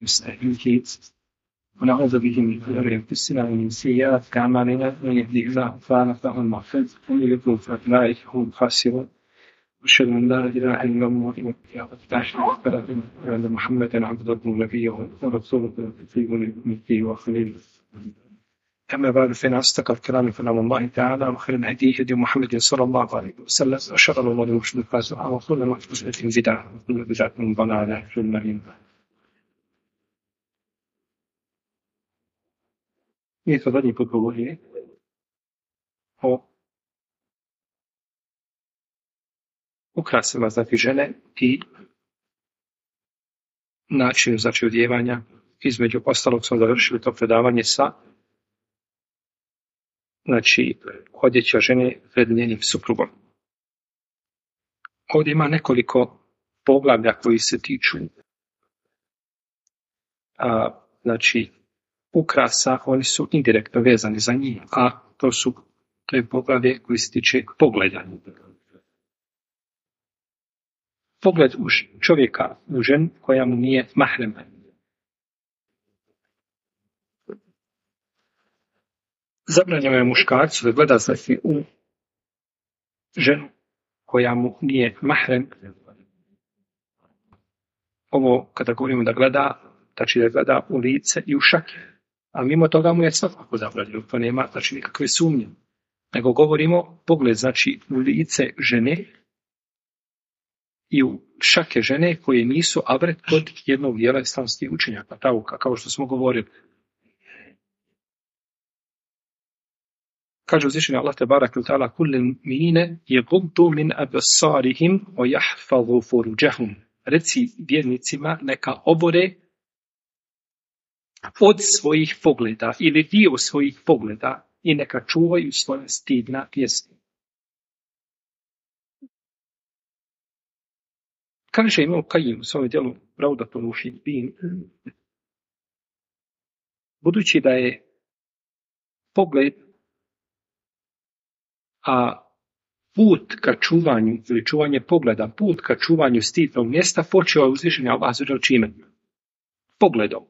نستهديه ونعوذ به من شرور أنفسنا ومن سيئات أعمالنا من يهده الله فلا فهو المعتد ومن يضلل فأولئك هم الخاسرون أشهد أن لا إله إلا الله وحده وأن محمدا عبده ونبيه ورسوله في وخليله أما بعد فإن أصدق الكلام كلام الله تعالى وخير الهدي هدي محمد صلى الله عليه وسلم وشر الأمور محدثاتها وكل محدثة بدعة وكل بدعة ضلالة في النار. Mi to zadnji put govorili o ukrasima, znači žene i načinu, znači odjevanja. Između ostalog smo završili to predavanje sa znači odjeća žene pred njenim suprugom. Ovdje ima nekoliko poglavlja koji se tiču znači ukrasa, oni su indirektno vezani za njih, a to je poglavlje koji se tiče pogleda. Pogled u čovjeka, u ženu koja mu nije mahrem. Zabranjeno je muškarcu da gleda znači u ženu koja mu nije mahrem. Ovo kada govorimo da gleda, znači da gleda u lice i u šake. A mimo toga mu je svakako zabranjeno, to nema znači nikakve sumnje. Nego govorimo pogled znači u lice žene i u šake žene koje nisu avret kod jednog dijela islamskih učenjaka, tauka, kao što smo govorili. Kaže uzvišeni Allah tebaraka ve taala kullu mu'minina yaghuddu min absarihim wa yahfazu furujahum. Reci vjernicima neka obore od svojih pogleda ili dio svojih pogleda i neka čuvaju svoja stidna mjesta. Kaže Imam Kajim u svom djelu Ravdatul Muhibbin, budući da je pogled put ka čuvanju ili čuvanje pogleda, put ka čuvanju stidnog mjesta počeo je uzvišeni Allah za čime? Pogledom.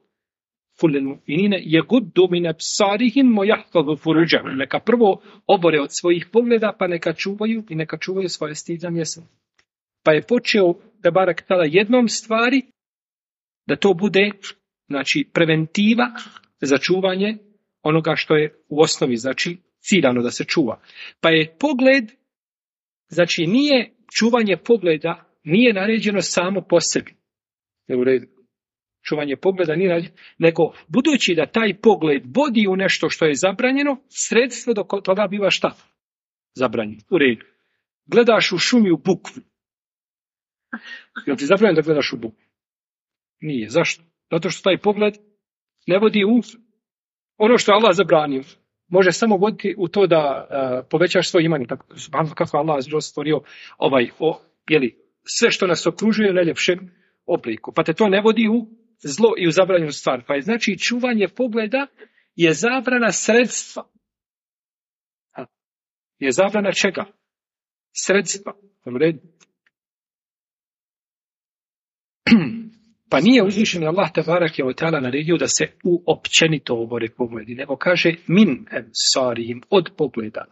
Neka prvo obore od svojih pogleda, pa neka čuvaju i neka čuvaju svoje stidna mjesta. Pa je počeo da barak tada jednom stvari, da to bude znači preventiva za čuvanje onoga što je u osnovi znači ciljano da se čuva. Pa je pogled, znači nije čuvanje pogleda, nije naređeno samo po sebi. U redu. Čuvanje pogleda nije naređeno, nego budući da taj pogled vodi u nešto što je zabranjeno, sredstvo do toga biva šta? Zabranjeno. U redu. Gledaš u šumi u bukvu. Jel ti zabranjeno da gledaš u bukvu? Nije. Zašto? Zato što taj pogled ne vodi u ono što je Allah zabranio. Može samo voditi u to da povećaš svoj iman. Kako Allah stvorio sve što nas okružuje u najljepšem obliku. Pa te to ne vodi u zlo i u zabranjenu stvar. Pa je znači čuvanje pogleda je zabrana sredstva. Je zabrana čega? Sredstva. Pa nije uzvišen Allah tebareke ve taala naredio da se općenito obore pogledi, nego kaže min absarihim, od pogleda.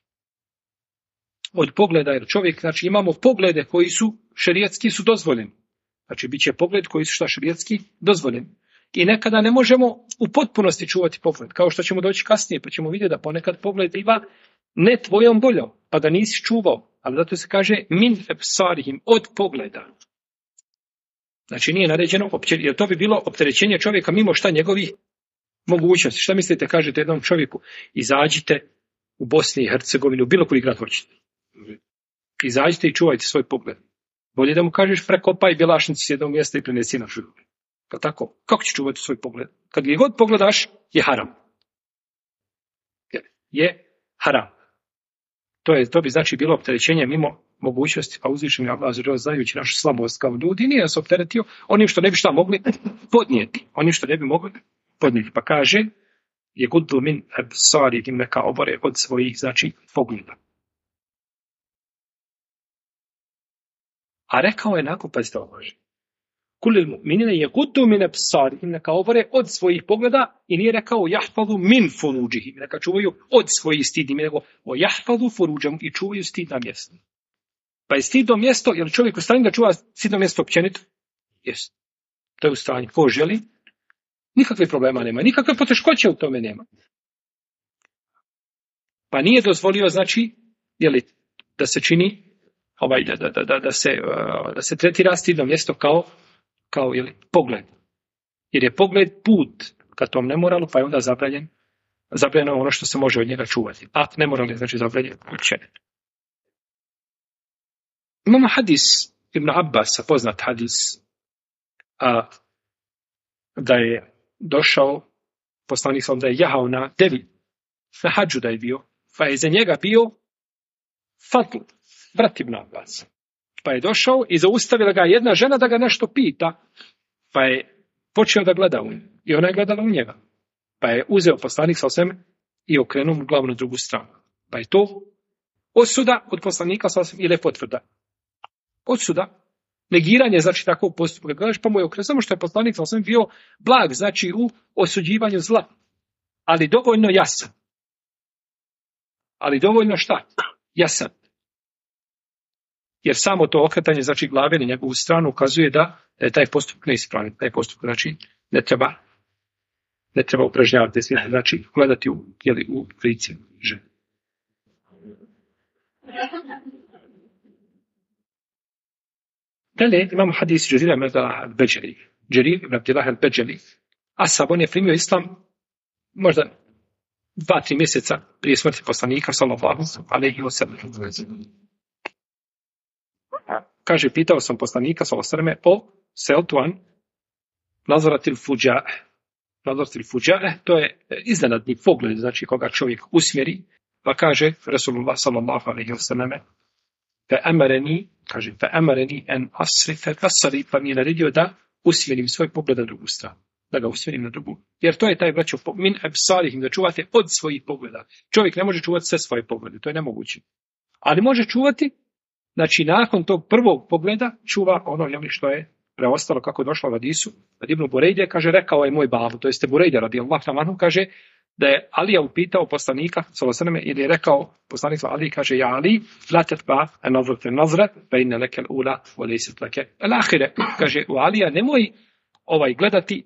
Od pogleda, jer čovjek, znači imamo poglede koji su šerijatski su dozvoljeni. Znači bit će pogled koji su šerijatski dozvoljeni. I nekada ne možemo u potpunosti čuvati pogled, kao što ćemo doći kasnije, pa ćemo vidjeti da ponekad pogled ima ne tvojom voljom, pa da nisi čuvao, ali zato se kaže min absarihim, od pogleda. Znači nije naređeno, jer to bi bilo opterećenje čovjeka mimo šta njegovih mogućnosti. Šta mislite, kažete jednom čovjeku, izađite u Bosni i Hercegovini, u bilo koji grad hoćete. Izađite i čuvajte svoj pogled. Bolje da mu kažeš prekopaj bjelašnicu s jednog mjesta i prenesi na šumu. Pa tako, kako će čuvati svoj pogled? Kad ga god pogledaš, je haram. Je haram. To bi znači bilo opterećenje mimo mogućnosti, a uzvišeni Allah znajući našu slabost kao ljudi, nije nas opteretio onim što ne bi šta mogli podnijeti. Onim što ne bi mogli podnijeti. Pa kaže, je guddu min absarihim, neka obore od svojih, znači, pogleda. A rekao je nakon, pazite ovo, Kulil mu'minine yaghuddu min absarihim, neka obore od svojih pogleda, i nije rekao yahfazu min furudžihim, neka čuvaju od svojih stidnih, nego o yahfazu furuđem, i čuvaju stidna mjesta. Pa je stidno mjesto, jer čovjek u stanju da čuva stidno mjesto općenito? Jest. To je u stanju. Ko želi? Nikakve problema nema, nikakve poteškoće u tome nema. Pa nije dozvolio, znači, da se čini, da se tretira stidno mjesto kao pogled. Jer je pogled put ka tom nemoralu, pa je onda zabranjeno ono što se može od njega čuvati. A nemoral je, znači, zabranjen općenito. Imamo hadis Ibn Abbasa, poznat hadis, da je došao poslanik da je jahao na devi, na hađu da je bio, pa je za njega bio Fadl, brat Ibn Abbas. Pa je došao i zaustavila ga jedna žena da ga nešto pita, pa je počeo da gleda u nju. I ona je gledala u njega. Pa je uzeo poslanik sa osem i okrenuo mu glavu na drugu stranu. Pa je to osuda od poslanika sa osem ili potvrda. Osuda, negiranje, znači takvog postupka. Gledaš, pa mu je okrenuo, samo što je poslanik sa osem bio blag, znači u osuđivanju zla. Ali dovoljno jasan. Ali dovoljno šta? Jasan. Jer samo to okretanje, znači glave na njegovu stranu, ukazuje da je taj postupak neispravan. Taj postupak, znači, ne treba upražnjavati, znači gledati u lice žene. Dalje imamo hadis Đerira ibn Abdillah al-Bajali. Đerir ibn Abdillah al-Bajali. Asab, on je primio islam možda 2-3 mjeseca prije smrti poslanika, sallallahu alejhi ve sellem. Kaže, pitao sam poslanika, sallallahu alejhi ve sellem, o Seltuan nazaratil fuđa. Nazaratil fuđa, to je iznenadni pogled, znači koga čovjek usmjeri, pa kaže Rasulullah, sallallahu alejhi ve sellem, fa amareni en asrife basari, pa mi je naredio da usmjerim svoj pogled na drugu stranu. Da ga usmjerim na drugu. Jer to je taj, braćo, min absarihim, da čuvate od svojih pogleda. Čovjek ne može čuvati sve svoje poglede, to je nemoguće. Ali može čuvati, znači nakon tog prvog pogleda, čuva ono što je preostalo, kako je došlo u hadisu. Kad Ibn Burejde kaže, rekao je moj babu, to jeste Burejde radijallahu anhu, kaže da je Alija upitao poslanika, sallallahu alejhi ve sellem, ili je rekao poslanik Ali, kaže, ja Ali, la tatba an-nazrata nazra, fa inna laka al-ula wa laysat laka al-akhira. Kaže, u Alija, nemoj gledati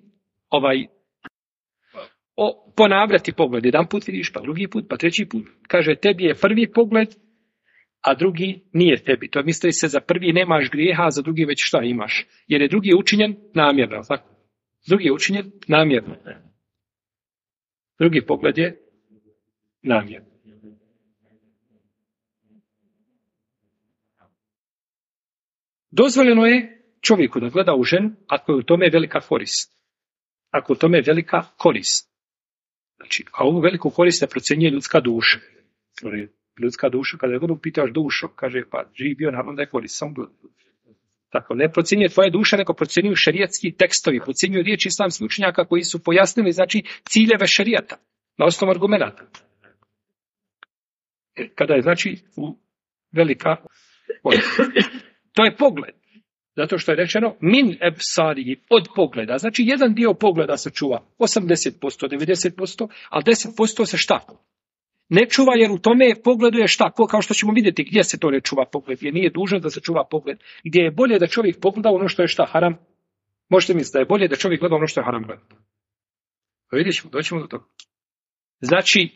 ponavljati pogled. Jedan put vidiš, pa drugi put, pa treći put. Kaže, tebi je prvi pogled, a drugi nije tebi. To misli se, za prvi nemaš grijeha, a za drugi već šta imaš. Jer je drugi učinjen namjerno. Tako? Drugi je učinjen namjerno. Drugi pogled je namjerno. Dozvoljeno je čovjeku da gleda u ženu ako je u tome velika korist. Ako u tome je velika korist. Znači, a ovu veliku korist ne procjenjuje ljudska duša. Ljudska duša, kada je god upitaš dušu, kaže, pa živi bio, naravno da je korist. Tako, ne procjenjuje tvoja duša, nego procjenjuju šerijatski tekstovi, procjenjuju riječi islamskih učenjaka koji su pojasnili, znači, ciljeve šerijata na osnovu argumenata. Kada je, znači, velika korist. To je pogled. Zato što je rečeno min ebsariji, od pogleda. Znači, jedan dio pogleda se čuva 80%, 90%, ali 10% se šta? Ne čuva, jer u tome pogledu je šta? Kao što ćemo vidjeti gdje se to ne čuva pogled. Jer nije dužan da se čuva pogled. Gdje je bolje da čovjek pogleda ono što je šta? Haram. Možete misliti da je bolje da čovjek gleda ono što je haram gledati. Vidjet ćemo, doćemo do toga. Znači,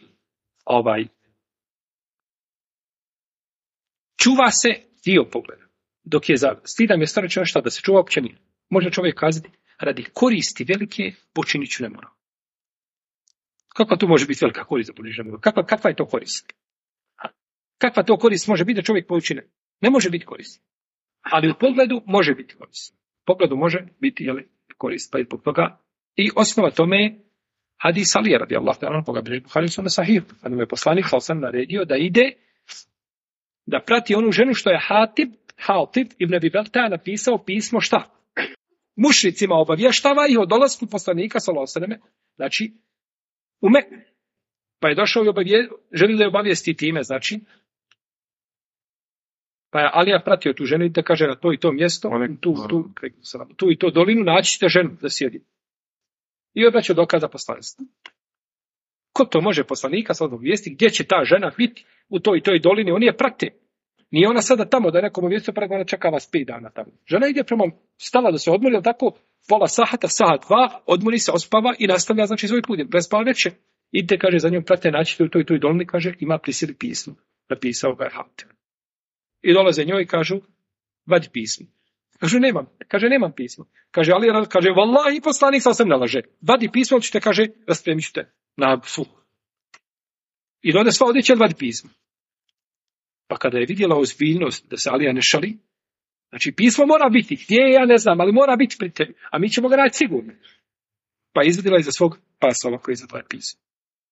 čuva se dio pogleda. Dok je za stidan mjesta rečeno šta? Da se čuva općenito. Može čovjek kazati, radi koristi velike, počinit ću nemoral. Kakva tu može biti velika korist za poniženje nemoral? Kakva je to korist? Kakva to korist može biti da čovjek počine? Ne može biti korist. Ali u pogledu može biti korist. U pogledu može biti korist. Pa je zbog toga. I osnova tome je hadis Alija radijallahu ta'ala, koga bilježi Buhari u svome sahihu. Kada mu je poslanik sallallahu naredio da ide, da prati onu ženu što je Hatib ibn Abi Balta napisao pismo šta? Mušricima obavještava ih o dolasku poslanika sallallahu alejhi ve selleme, znači u Meku. Pa je došao i želi da je obavijesti time, znači Pa je Alija pratio tu ženu i da kaže na to i to mjesto, tu i to dolinu, naći ćete ženu da sjedi. I obraćao dokaza poslanstva. Ko to može poslanika sad obavijesti gdje će ta žena biti u toj i toj dolini? Oni je prate. Nije ona sada tamo da je nekom obavijestio, preko ona čeka vas 5 dana tamo. Žena ide prema stala da se odmori, ali tako pola sahata, sahat 2, odmori se, ospava i nastavlja znači svoj put. Prespava večer. Idite, kaže, za njom prate, naći u toj i toj dolini, kaže, ima pri sebi pismo. Napisao ga je Hatim. I dolaze njoj i kažu, vadi pismo. Nemam pismo. Kaže, ali kaže, vallahi poslanik sam ne laže. Vadi pismo, ali ćete, kaže, raspremit ću te na fuh. I dode sva odjeća, vadi pismo. Pa kada je vidjela ozbiljnost da se Alija ne šali, znači pismo mora biti, gdje je, ja ne znam, ali mora biti pri tebi, a mi ćemo ga naći sigurno. Pa je izvedila iza svog pasova koji za tvoje pismo.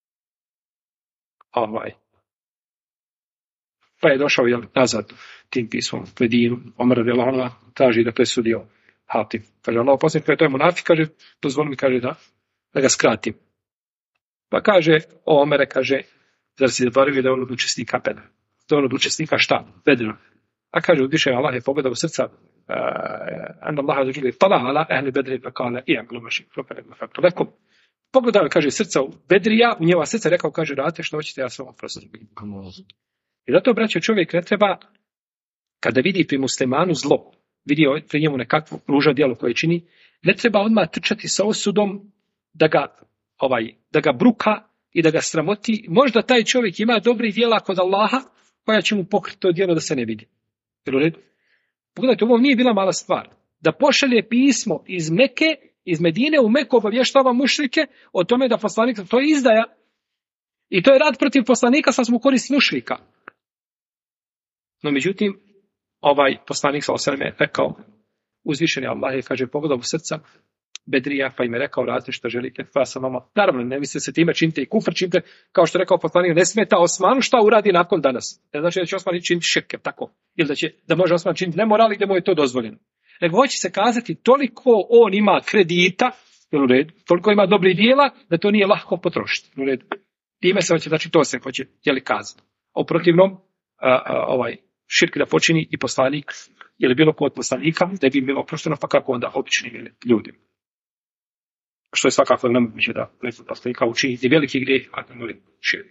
Pa je došao nazad tim pismom Medinu, Omer radijallahu anhu traži da presudio Hatim. Kaže, Allah poslanik, to je munafik, kaže, dozvoli mi, kaže, da ga skratim. Pa kaže, Omere, kaže, zar si zaboravio da je on od učesnika Bedra? Da je on od učesnika šta? Bedra. A kaže, uzvišen Allah je pogledao srca an Allah azza tala ala ahli Bedri fa qala i'malu ma shi'tum lakum. Pogledao je, kaže, srca Bedrija, u njeva srca rekao, kaže, radite što hoćete, ja sam vam oprostim. I zato, braćo, čovjek ne treba, kada vidi pri muslimanu zlo, vidi pri njemu nekakvo ružno djelo koje čini, ne treba odmah trčati sa osudom da ga bruka i da ga sramoti. Možda taj čovjek ima dobrih djela kod Allaha koja će mu pokriti to djelo da se ne vidi. Pogledajte, ovo nije bila mala stvar. Da pošalje pismo iz Meke, iz Medine u Meku, obavještava mušrike o tome da poslanik, to je izdaja. I to je rad protiv poslanika, sad smo korist mušrika. No međutim, poslanik s.a.v. je rekao, uzvišeni Allah je, kaže, pogledao u srca Bedrija, pa im je rekao, radite što želite, pa sam vama, naravno, ne mislite se time činite i kufr, činite, kao što je rekao poslanik, ne smeta Osmanu šta uradi nakon danas. Ne znači da će Osman činiti širke, tako, ili da može Osman činiti nemoral i da mu je to dozvoljeno. Nego hoće se kazati, toliko on ima kredita, u redu, toliko ima dobrih dijela, da to nije lahko potrošiti. U redu. Time se hoće, znači to se hoće kazati. A u protivnom, širk da počini i poslanik, ili bilo ko od poslanika, da bi bilo oprošteno, pa kako onda obični ljudi. Što je svakako nemoguće da preko poslanika učini i veliki grijeh, a ne moli širk.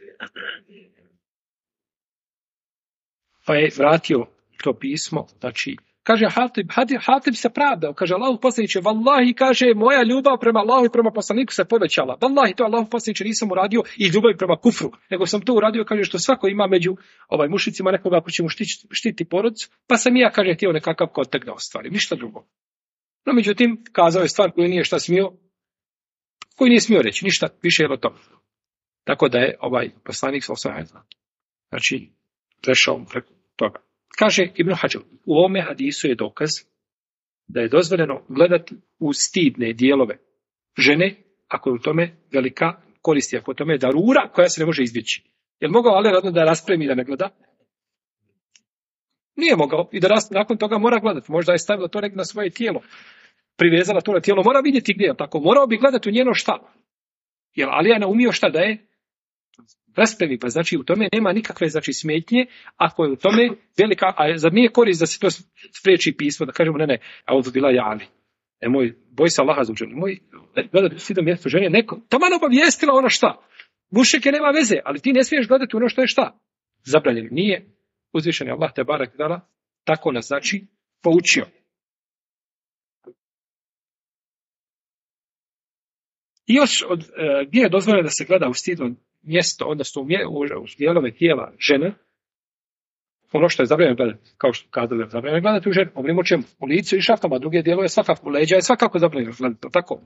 Pa je vratio to pismo, znači, kaže Hatib se pravdao, kaže Allahu poslaniče, vallahi, kaže, moja ljubav prema Allahu i prema poslaniku se povećala. Vallahi, to Allahu poslaniče nisam uradio iz ljubavi prema kufru, nego sam to uradio, kaže, što svako ima među mušicima nekoga ko će mu štiti porodicu, pa sam i ja, kaže, htio nekakav kontakt da ostvarim, ništa drugo. No, međutim, kazao je stvar koju nije smio reći, ništa više je o tome. Tako da je poslanik znači, prešao preko toga. Kaže Ibn Hajar, u ovome hadisu je dokaz da je dozvoljeno gledati u stidne dijelove žene, ako je u tome velika koristi, ako je u tome darura koja se ne može izbjeći. Je li mogao Ali radno da raspremi da ne gleda? Nije mogao i da nakon toga mora gledati. Možda je stavila to na svoje tijelo, privezala to na tijelo, mora vidjeti gdje je tako. Morao bi gledati u njeno šta. Jer Alija ne umio šta da je raspremi, pa znači u tome nema nikakve smetnje, ako je u tome velika, a zar nije korist da se to spriječi pismo, da kažemo ne, a ovo bila je Ali. Boj se Allaha zađer, gledati si do mjesto žene, neko, taman obavijestila ono šta. Mušike nema veze, ali ti ne smiješ gledati ono što je šta. Zabranjeno nije, uzvišen je Allah te barek dala, tako nas znači poučio. I još gdje je dozvoljeno da se gleda u stidno mjesto, odnosno u dijelove tijela žene, ono što je zabranjeno gledati, kao što kazali je zabranjeno gledati u ženu, govorimo o čemu, u licu i šakama, druge dijelove svakako, leđa je svakako zabranjeno gledati, tako.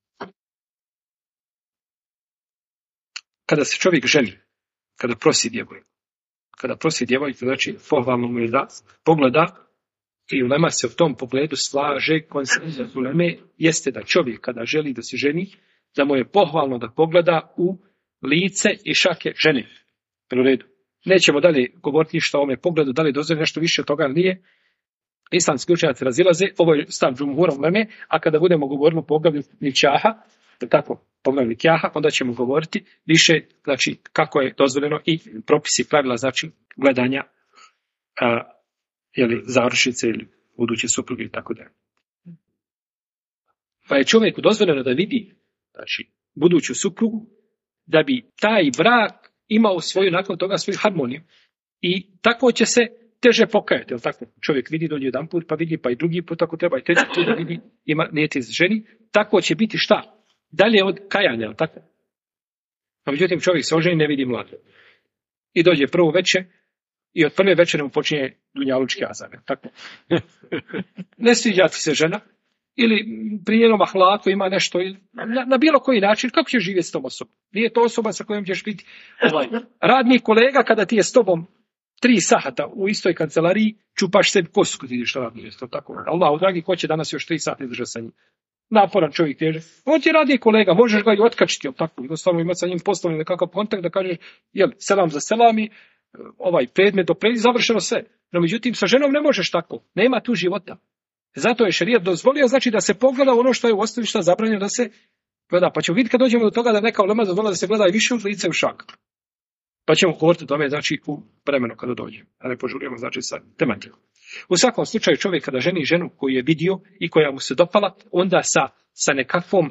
Kada se čovjek ženi, kada prosi djevojku, znači pohvalno mu je da pogleda, i ulema se u tom pogledu slaže, konsenzus uleme jeste da čovjek kada želi da se ženi, da mu je pohvalno da pogleda u lice i šake žene. U redu. Nećemo dalje govoriti ništa o ovome pogledu, da li dozvoljeno nešto više od toga nije. Islamski učenjaci razilaze, ovo je stav džumhura uleme, a kada budemo govoriti o poglavlju nikjaha, poglavlju nikjaha, onda ćemo govoriti više, znači, kako je dozvoljeno i propisi pravila, znači, gledanja završnice ili buduće supruge i tako dalje. Pa je čovjeku dozvoljeno da vidi, znači, buduću suprugu, da bi taj brak imao nakon toga svoju harmoniju. I tako će se teže pokajati, jel tako? Čovjek vidi, dođe jedan put, pa vidi, pa i drugi put, ako treba, i treći put da vidi, ima nijeti ženi. Tako će biti šta? Dalje od kajanja, jel tako? A međutim, čovjek se oženi, ne vidi mlado. I dođe prvo večer, i od prve večere mu počinje dunjalučki azan, tako? Ne sviđa ti se žena, ili pri njenom ahlaku ima nešto, na bilo koji način, kako ćeš živjeti s tom osobom? Nije to osoba sa kojom ćeš biti radni kolega kada ti je s tobom 3 sata u istoj kancelariji, čupaš sebi kosu kad ideš na radno mjesto, tako. Allah, dragi, ko će danas još 3 sata izdržati sa njim? Naporan čovjek teže. On ti je radni kolega, možeš ga i otkačiti, tako, jednostavno imati sa njim poslovni nekakav kontakt da kažeš, selam za selami, predmet do predmet, završeno sve. No, međutim, sa ženom ne možeš tako. Nema tu života. Zato je šerijat dozvolio, znači da se pogleda ono što je u osnovi šta zabranjeno da se gleda. Pa ćemo vidjeti kad dođemo do toga da neka ulema dozvolila da se gleda i više u lice u šak. Pa ćemo govoriti o tome, znači, u vremenu kada dođemo. A ne požurujemo, znači, sa tematikom. U svakom slučaju čovjek kada ženi ženu koju je vidio i koja mu se dopala, onda sa nekakvom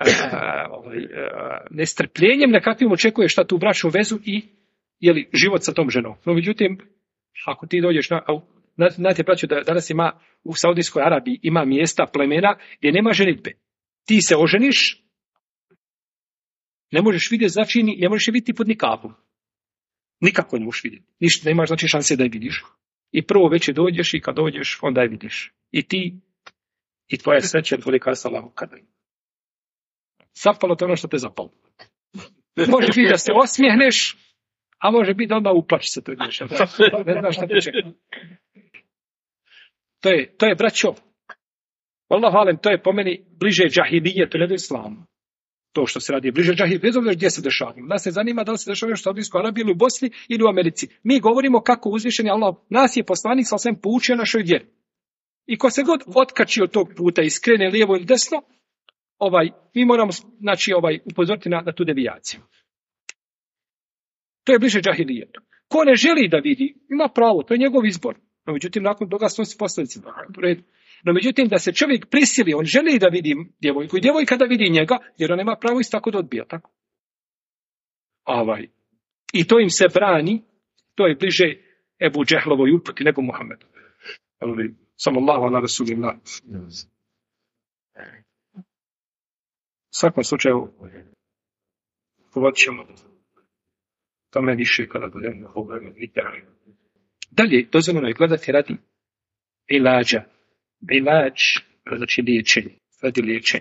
nestrpljenjem nekakvim očekuje šta tu bračnu vezu i život sa tom ženom. No, međutim, ako ti dođeš znate, braćo, da danas ima u Saudijskoj Arabiji ima mjesta, plemena gdje nema ženitbe. Ti se oženiš, ne možeš vidjeti, znači ne možeš je vidjeti pod nikapom. Nikako ne možeš vidjeti. Ništa, nemaš znači šanse da je vidiš. I prvo već dođeš i kad dođeš, onda je vidiš. I ti, i tvoja sreća je tolika salahu kada. Zapalo to ono što te zapalo. Može biti da se osmijehneš, a može biti da odmah uplači se to ideš. Ne znaš šta te čeka. To je braćo. Wallahu alem, to je po meni bliže džahilijetu, ne do islamu. To što se radi bliže džahilijetu, bez obzira gdje se dešava. Nas se zanima da li se dešava u Saudijskoj Arabiji ili u Bosni ili u Americi. Mi govorimo kako uzvišeni Allah, nas je poslanik sa svem poučio našoj vjeri. I ko se god otkači od tog puta i skrene lijevo ili desno, mi moramo znači, upozoriti na tu devijaciju. To je bliže džahilijetu. Ko ne želi da vidi, ima pravo, to je njegov izbor. No, međutim, nakon toga snosi posljedice. No, međutim, da se čovjek prisili, on želi da vidi djevojku i djevojka da vidi njega, jer on nema pravo isto tako da odbija, tako? I to im se brani, to je bliže Ebu Džehlovoj uputi nego Muhammedu. Sallallahu ala rasulillah. U svakom slučaju, govorit ćemo tome više kada budemo govoriti. Dalje, dozvoljeno je gledati radi ilađa. Ilađ, znači liječenje. Radi liječenja.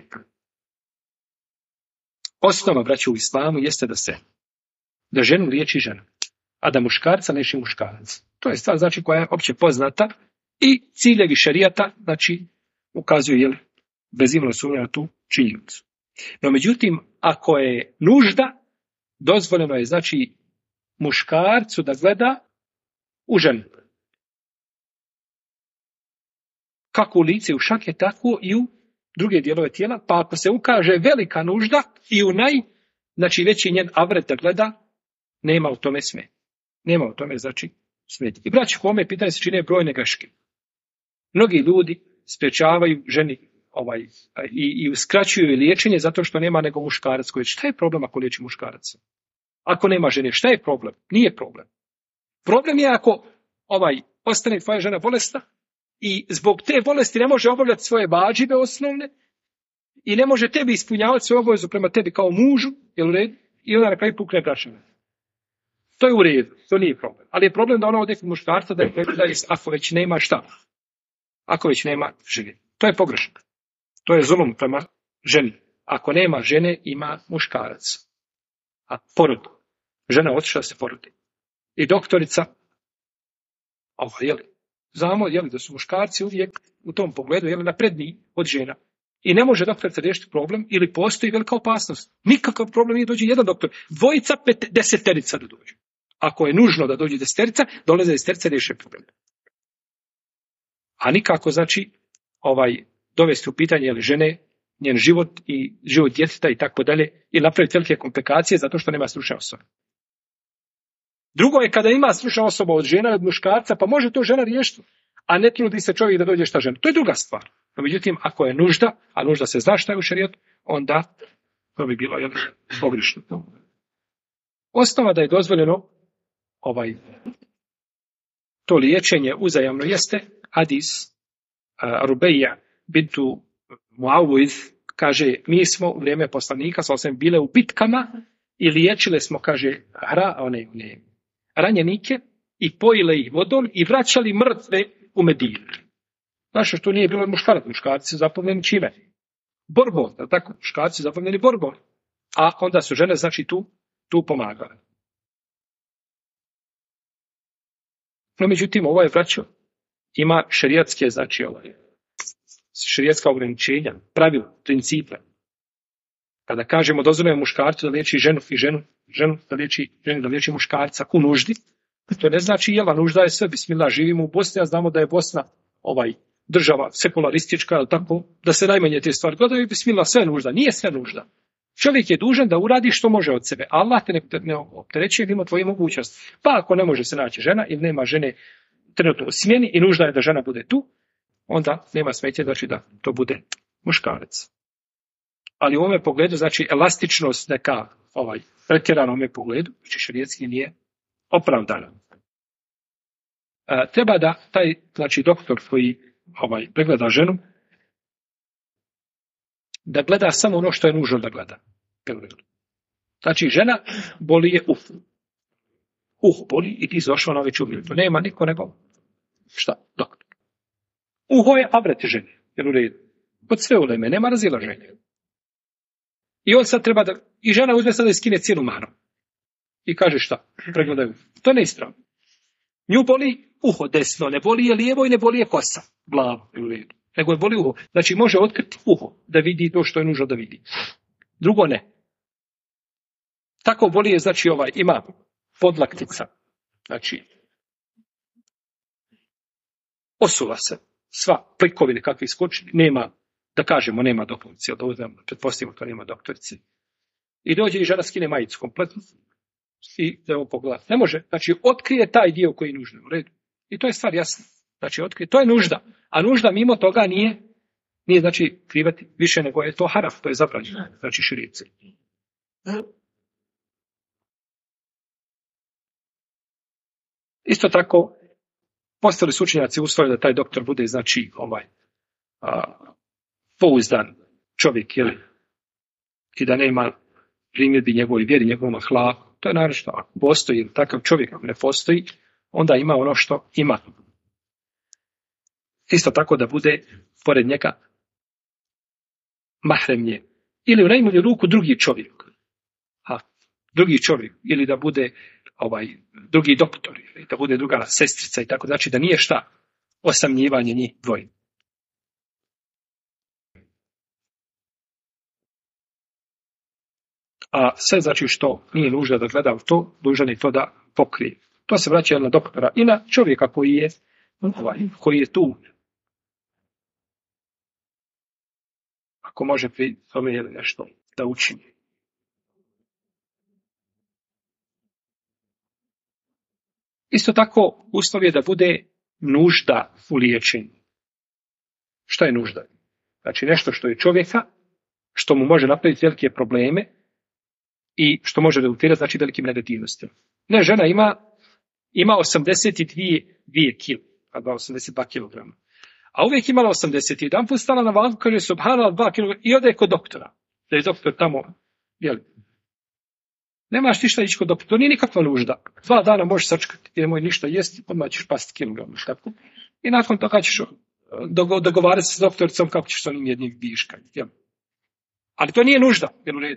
Osnova, braću, u islamu jeste da ženu liječi žena, a da muškarca liječi muškarac. To je stvar, znači, koja je opće poznata i ciljevi šerijata, znači, ukazuju, bez imalo sumnje na tu činjenicu. No, međutim, ako je nužda, dozvoljeno je, znači, muškarcu da gleda u ženu. Kako u lice u šake, tako i u druge dijelove tijela, pa ako se ukaže velika nužda i u znači veći njen avret da gleda, nema u tome smetje. Nema u tome, znači, smetje. I braći, po ome pitanje se čine brojne greške. Mnogi ljudi sprečavaju ženi i uskraćuju liječenje zato što nema nego muškarac koji. Šta je problem ako liječi muškarac? Ako nema žene, šta je problem? Nije problem. Problem je ako ostane tvoja žena bolesna i zbog te bolesti ne može obavljati svoje vađibe osnovne i ne može tebi ispunjavati svoju obavezu prema tebi kao mužu, jel u redu? I onda na kraju pukne bračna veza. To je u redu, to nije problem. Ali je problem da ona ode kod muškarca da je ako već nema šta. Ako već nema žene. To je pogrešno. To je zulum prema ženi. Ako nema žene, ima muškarac. A porod. Žena otišla se porodi. I doktorica, znamo da su muškarci uvijek u tom pogledu napredniji od žena. I ne može doktorica riješiti problem ili postoji velika opasnost. Nikakav problem nije dođe jedan doktor. 2, 5, 10 da dođu. Ako je nužno da dođe 10, dolaze 10 riješe problem. A nikako, znači, dovesti u pitanje žene, njen život i život djeteta i tako dalje i napraviti velike komplikacije zato što nema stručne osobe. Drugo je kada ima stručna osoba od žena i od muškarca, pa može to žena riješiti. a ne trudi se čovjek da dođe šta žena. To je druga stvar. No, međutim, ako je nužda, a nužda se zna šta je u šerijetu, onda to bi bilo pogrešno. Osnova da je dozvoljeno to liječenje uzajamno jeste hadis Rubeja bintu Muawiz, kaže, mi smo u vrijeme poslanika bile u bitkama i liječile smo, kaže, ranjenike i pojile ih vodom i vraćali mrtve u Medinu. Znaš što nije bilo muškarci su zapomljeni čime? Borbom, tako? Muškarci su zapomljeni borbom. A onda su žene, znači, tu pomagale. No, međutim, ovo je, braćo, ima šerijatske, znači, šerijatska ograničenja, pravila, principe. Kada kažemo dozvoljeno muškarcu da liječi ženu i ženu da liječi muškarca u nuždi, to ne znači jela, nužda je sve, bismillah, živimo u Bosni, a znamo da je Bosna država sekularistička, ali tako, da se najmanje te stvari gledaju, bismillah, sve nužda, nije sve nužda. Čovjek je dužan da uradi što može od sebe. Allah te ne opterećuje mimo tvoje mogućnosti. Pa ako ne može se naći žena ili nema žene trenutno u smjeni i nužda je da žena bude tu, onda nema smetnje, znači da to bude muškarac. Ali u ovome pogledu, znači elastičnost neka pretjerana u ovome pogledu, znači šerijetski nije opravdana. Treba da taj, znači doktor koji pregleda ženu, da gleda samo ono što je nužno da gleda. Znači, žena boli je boli i ti zašao na već umilju. Nema niko nego, šta, doktor. Uho je avret žene, jer u redu. Kod sve uleme, nema razilaženja. I on sad treba da, i žena uzme sad da skine cijelu manu. I kaže šta, pregledaju. To je neispravno. Nju boli uho desno, ne boli je lijevo i ne boli je kosa, glava, u redu. Nego je boli uho. Znači može otkriti uho da vidi to što je nužno da vidi. Drugo ne. Tako boli je, znači ima podlaktica. Znači osuva se. Sva plikovine kakvi skočili. Nema, da kažemo, nema doktorice. Pretpostavimo to nema doktorice. I dođe i žena skine majicu kompletno. I da ovo pogleda. Ne može. Znači otkrije taj dio koji je nužno. U redu. I to je stvar jasna. Znači otkrije. To je nužda. A nužda mimo toga nije znači krivati više nego je to haraf. To je zabranjeno. Znači širice. Isto tako postali su učenjaci usvojili da taj doktor bude, znači, pouzdan čovjek, i da nema primjedbi njegovoj vjeri, njegovom ahlaku. To je naravno, ako postoji takav čovjek, ako ne postoji, onda ima ono što ima. Isto tako da bude pored njega mahremnje. Ili u najmanju ruku drugi čovjek. Drugi čovjek. Ili da bude drugi doktor. Ili da bude druga sestrica i tako. Znači da nije šta osamnjivanje njih dvoje. A sve znači što nije nužno da gleda u to, dužan je to da pokrije. To se vraća na doktora i na čovjeka koji je tu. Ako može pri tome nešto da učini. Isto tako uslov je da bude nužda u liječenju. Šta je nužda? Znači nešto što je čovjeka, što mu može napraviti velike probleme i što može rezultirati, znači, velikim negativnostima. Ne, žena ima 82 kg, 82 kg. A uvijek imala 80. Jedan put stala na vagu, kaže subhanallah 2 kg i ode kod doktora. Da je doktor tamo, nemaš ništa ići kod doktora, to nije nikakva nužda. 2 dana možeš sačekati, jer nemoj ništa jesti, odmah ćeš pasti kilogram. I nakon toga ćeš dogovarati se s doktoricom kako ćeš s onim jednim viška. Ali to nije nužda,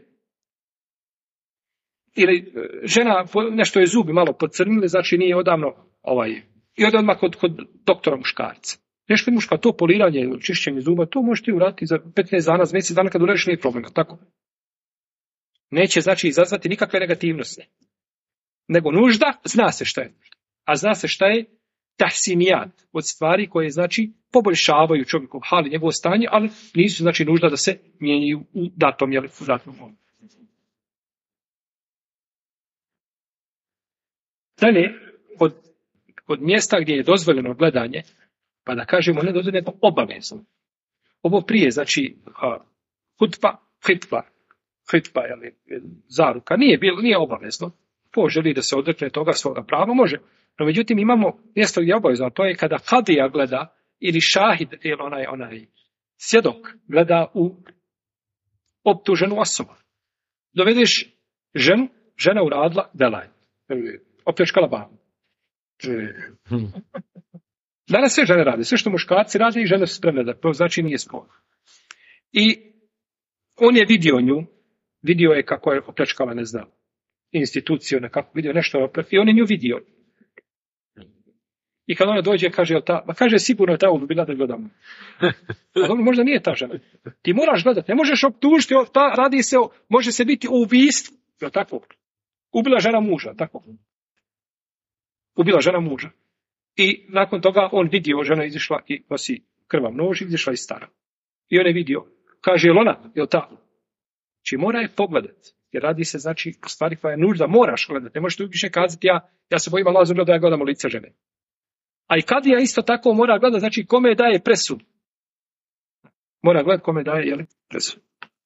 ili žena, nešto je zubi malo podcrnili, znači nije odavno i ode odmah kod doktora muškarca. Nešto je muška, to poliranje, čišćenje zuba, to možeš ti uraditi za 15 dana, za mjesec dana kad uradiš, nije problem, tako? Neće, znači, izazvati nikakve negativnosti. Nego nužda, zna se šta je. A zna se šta je tahsinijat, od stvari koje, znači, poboljšavaju čovjekov hal i njegovo stanje, ali nisu, znači, nužda da se mijenjaju u datom momentu. Dalje, od mjesta gdje je dozvoljeno gledanje Pa da kažemo ne dozvoljeno, nego obavezno. Ovo prije, znači, hitva, zaruka, nije obavezno. Ko želi da se odrekne toga svoga prava, može. No, međutim, imamo mjesto gdje je obavezno, a to je kada kadija gleda, ili šahid, ili onaj svjedok, gleda u optuženu osobu. Dovedeš žena uradila velaj, opljačkala babu. Danas sve žene rade, sve što muškarci rade i žene su spremne da to znači nije sporno. I on je vidio je kako je opljačkala, ne znam, instituciju, nekako vidio nešto i on je nju vidio. I kad ona dođe, kaže, kaže sigurno je ta bila da gledamo. A dobro, možda nije ta žena. Ti moraš gledati, ne možeš optužiti, radi se može se biti u ubistvu, je tako? Ubila žena muža, tako? Ubila žena muža. I nakon toga on vidio, žena izišla i nosi krvav nož i izišla iz stana. I on je vidio, kaže, je li ona, je li ta? Či mora je pogledati, jer radi se, znači, stvari koja je nužda, moraš gledati. Ne možeš tu više kazati, ja se bojim Allah da ja gledam u lice žene. A i kadija isto tako mora gledati, znači, kome daje presud. Mora gledati kome daje, presud.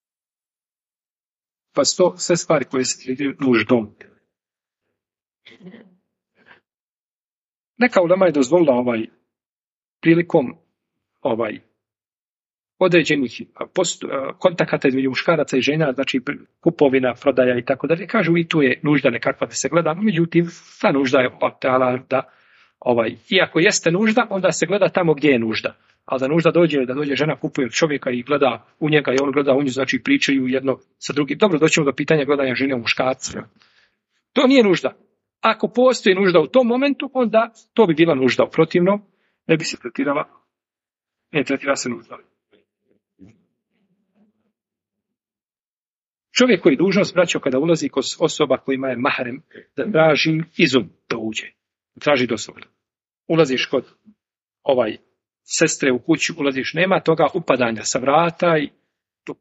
Pa su to sve stvari koje se tretiraju nuždom. Neka ulema je dozvolila prilikom određenih kontakata između muškaraca i žena, znači kupovina, prodaja i tako dalje. Kažu i tu je nužda nekakva da se gleda, međutim, ta nužda je da iako jeste nužda, onda se gleda tamo gdje je nužda. Ali da nužda dođe žena kupuje čovjeka i gleda u njega i on gleda u nju, znači pričaju jedno sa drugim. Dobro, doćemo do pitanja gledanja žene u muškarca. To nije nužda. Ako postoji nužda u tom momentu, onda to bi bila nužda. U protivnom, ne bi se tretira se nužda. Čovjek koji dužnost, braćo, kada ulazi kod osoba kojima je mahrem, da traži izum da uđe. Traži dozvolu. Ulaziš kod sestre u kuću, ulaziš, nema toga upadanja sa vrata i tu.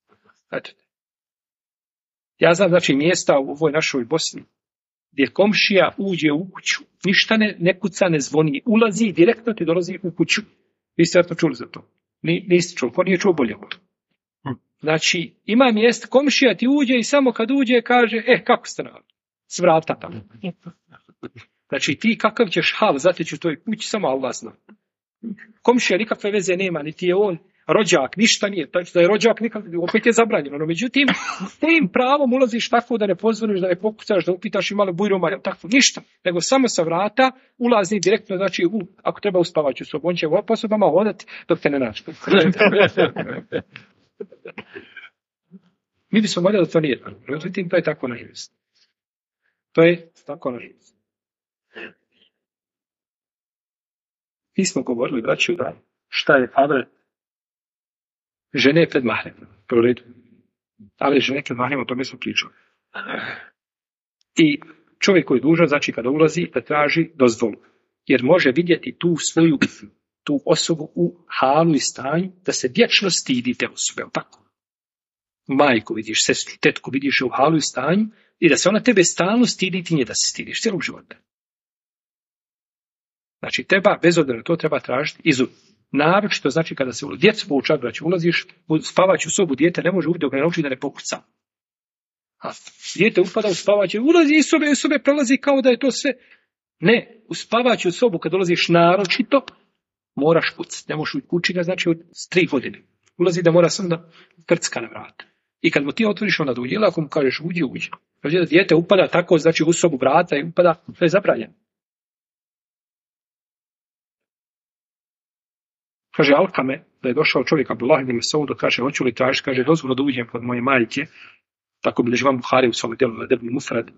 Ja znam, znači, mjesta u ovoj našoj Bosni gdje komšija uđe u kuću, ništa ne kuca, ne zvoni, ulazi i direktno ti dolazi u kuću. Vi ste vjerojatno čuli za to. Niste čuli, ko nije čuo bolje. Znači, ima mjesta, komšija ti uđe i samo kad uđe kaže, kako ste na s vrata tamo. Znači, ti kakav ćeš hal zateći u toj kući, samo Allah zna. Komšija nikakve veze nema, niti je on rođak, ništa nije. Znači, da je rođak, opet je zabranjeno. No, međutim, tim pravom ulaziš tako da ne pozvoniš, da ne pokucaš, da upitaš i malo bujroma, tako, ništa. Nego samo sa vrata ulazi direktno, znači, ako treba uspavaću sobu. On će po sobama hodati dok te ne naći. Mi bismo voljeli da to nije. Međutim, to je tako nažalost. Mi smo govorili, braću, da šta je avre žene pred mahremom. Prvo redu. Avre žene pred mahremom, o tome smo pričali. I čovjek koji je dužan, znači kada ulazi, da traži dozvolu. Jer može vidjeti tu osobu u halu i stanju, da se vječno stidi te osobe, tako? Majku vidiš, sestru, tetku vidiš u halu i stanju i da se ona tebe stalno stidi, ti nje da se stidiš cijelog života. Znači, bez obzira na to treba tražiti izum. Naročito, znači, kada se djecu poučava, da ulaziš u spavaću sobu, dijete ne može uvijek dok ne nauči da ne pokuca. Dijete upada u spavaću, ulazi iz sobe, prelazi kao da je to sve. Ne, u spavaću sobu, kad ulaziš naročito, moraš kucati. Ne možeš u kućina, znači, od 3 godine. Ulazi da mora sam da krcka na vrata. I kad mu ti otvoriš, onda uđe, ako mu kažeš uđe. Kad da dijete upada tako, znači, u sobu vrata i upada, to je zabranjeno. Kaže Alkame, da je došao čovjek Abdullah ibn Mas'ud, kaže, hoću li tražiti, kaže, dozvolu da uđem kod moje majke, tako bilježi Imam Buhari u svom djelu Adebul Mufrad.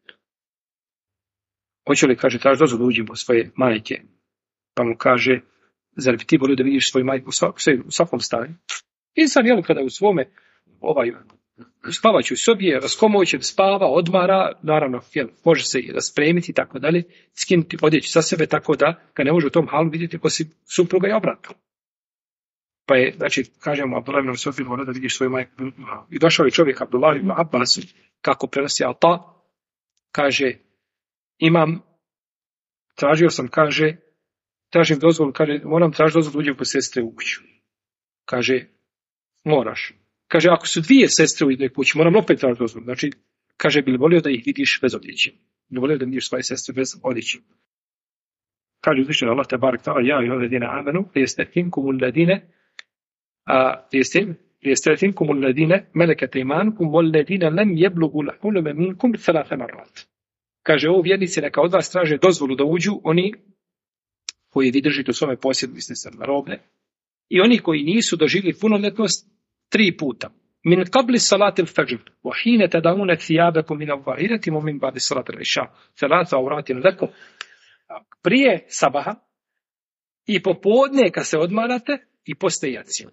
Hoću li, kaže, tražiti dozvolu da uđem kod svoje majke, pa mu kaže, zar bi ti volio da vidiš svoju majku u svakom stanju? Insan, kada je u svome spavaću sobi, raskomoće, spava, odmara, naravno, može se i raspremiti i tako dalje, skinuti odjeću sa sebe, tako da ga ne može u tom halu vidjeti ko si supruga i obratno. Pa je, znači, kažemo, Abdullah ibn Mas'ud volio da vidiš svoju majku. I došao je čovjek Abdullah ibn Abbas, kako prenosi Alta, kaže, tražio sam, kaže, tražim dozvolu, kaže, moram tražiti dozvolu, uđem po sestre u kuću. Kaže, moraš. Kaže, ako su dvije sestre u jednoj kući, moram opet tražiti dozvolu. Znači, kaže, bi li volio da ih vidiš bez odjeće? Bi li volio da vidiš svoje sestre bez odjeće? Kaže uzvišen Allah te barek ta'ala, ja i ladine amenu, lijestetinkum ladine melekete imankum ladine lem jeblugu lahulume minkum thalatha marrat. Kaže, ovo vjernici neka od vas traže dozvolu da uđu, oni koji vi držite u svome posjedu, misli se na robe, i oni koji nisu doživjeli punoljetnost 3 puta. Min qabli salati al-fajr, wa hina tad'una thiyabakum min al-zahirati wa min ba'di salati al-isha. Thalatha awratin lakum. Prije sabaha i popodne kad se odmarate i poslije jacije.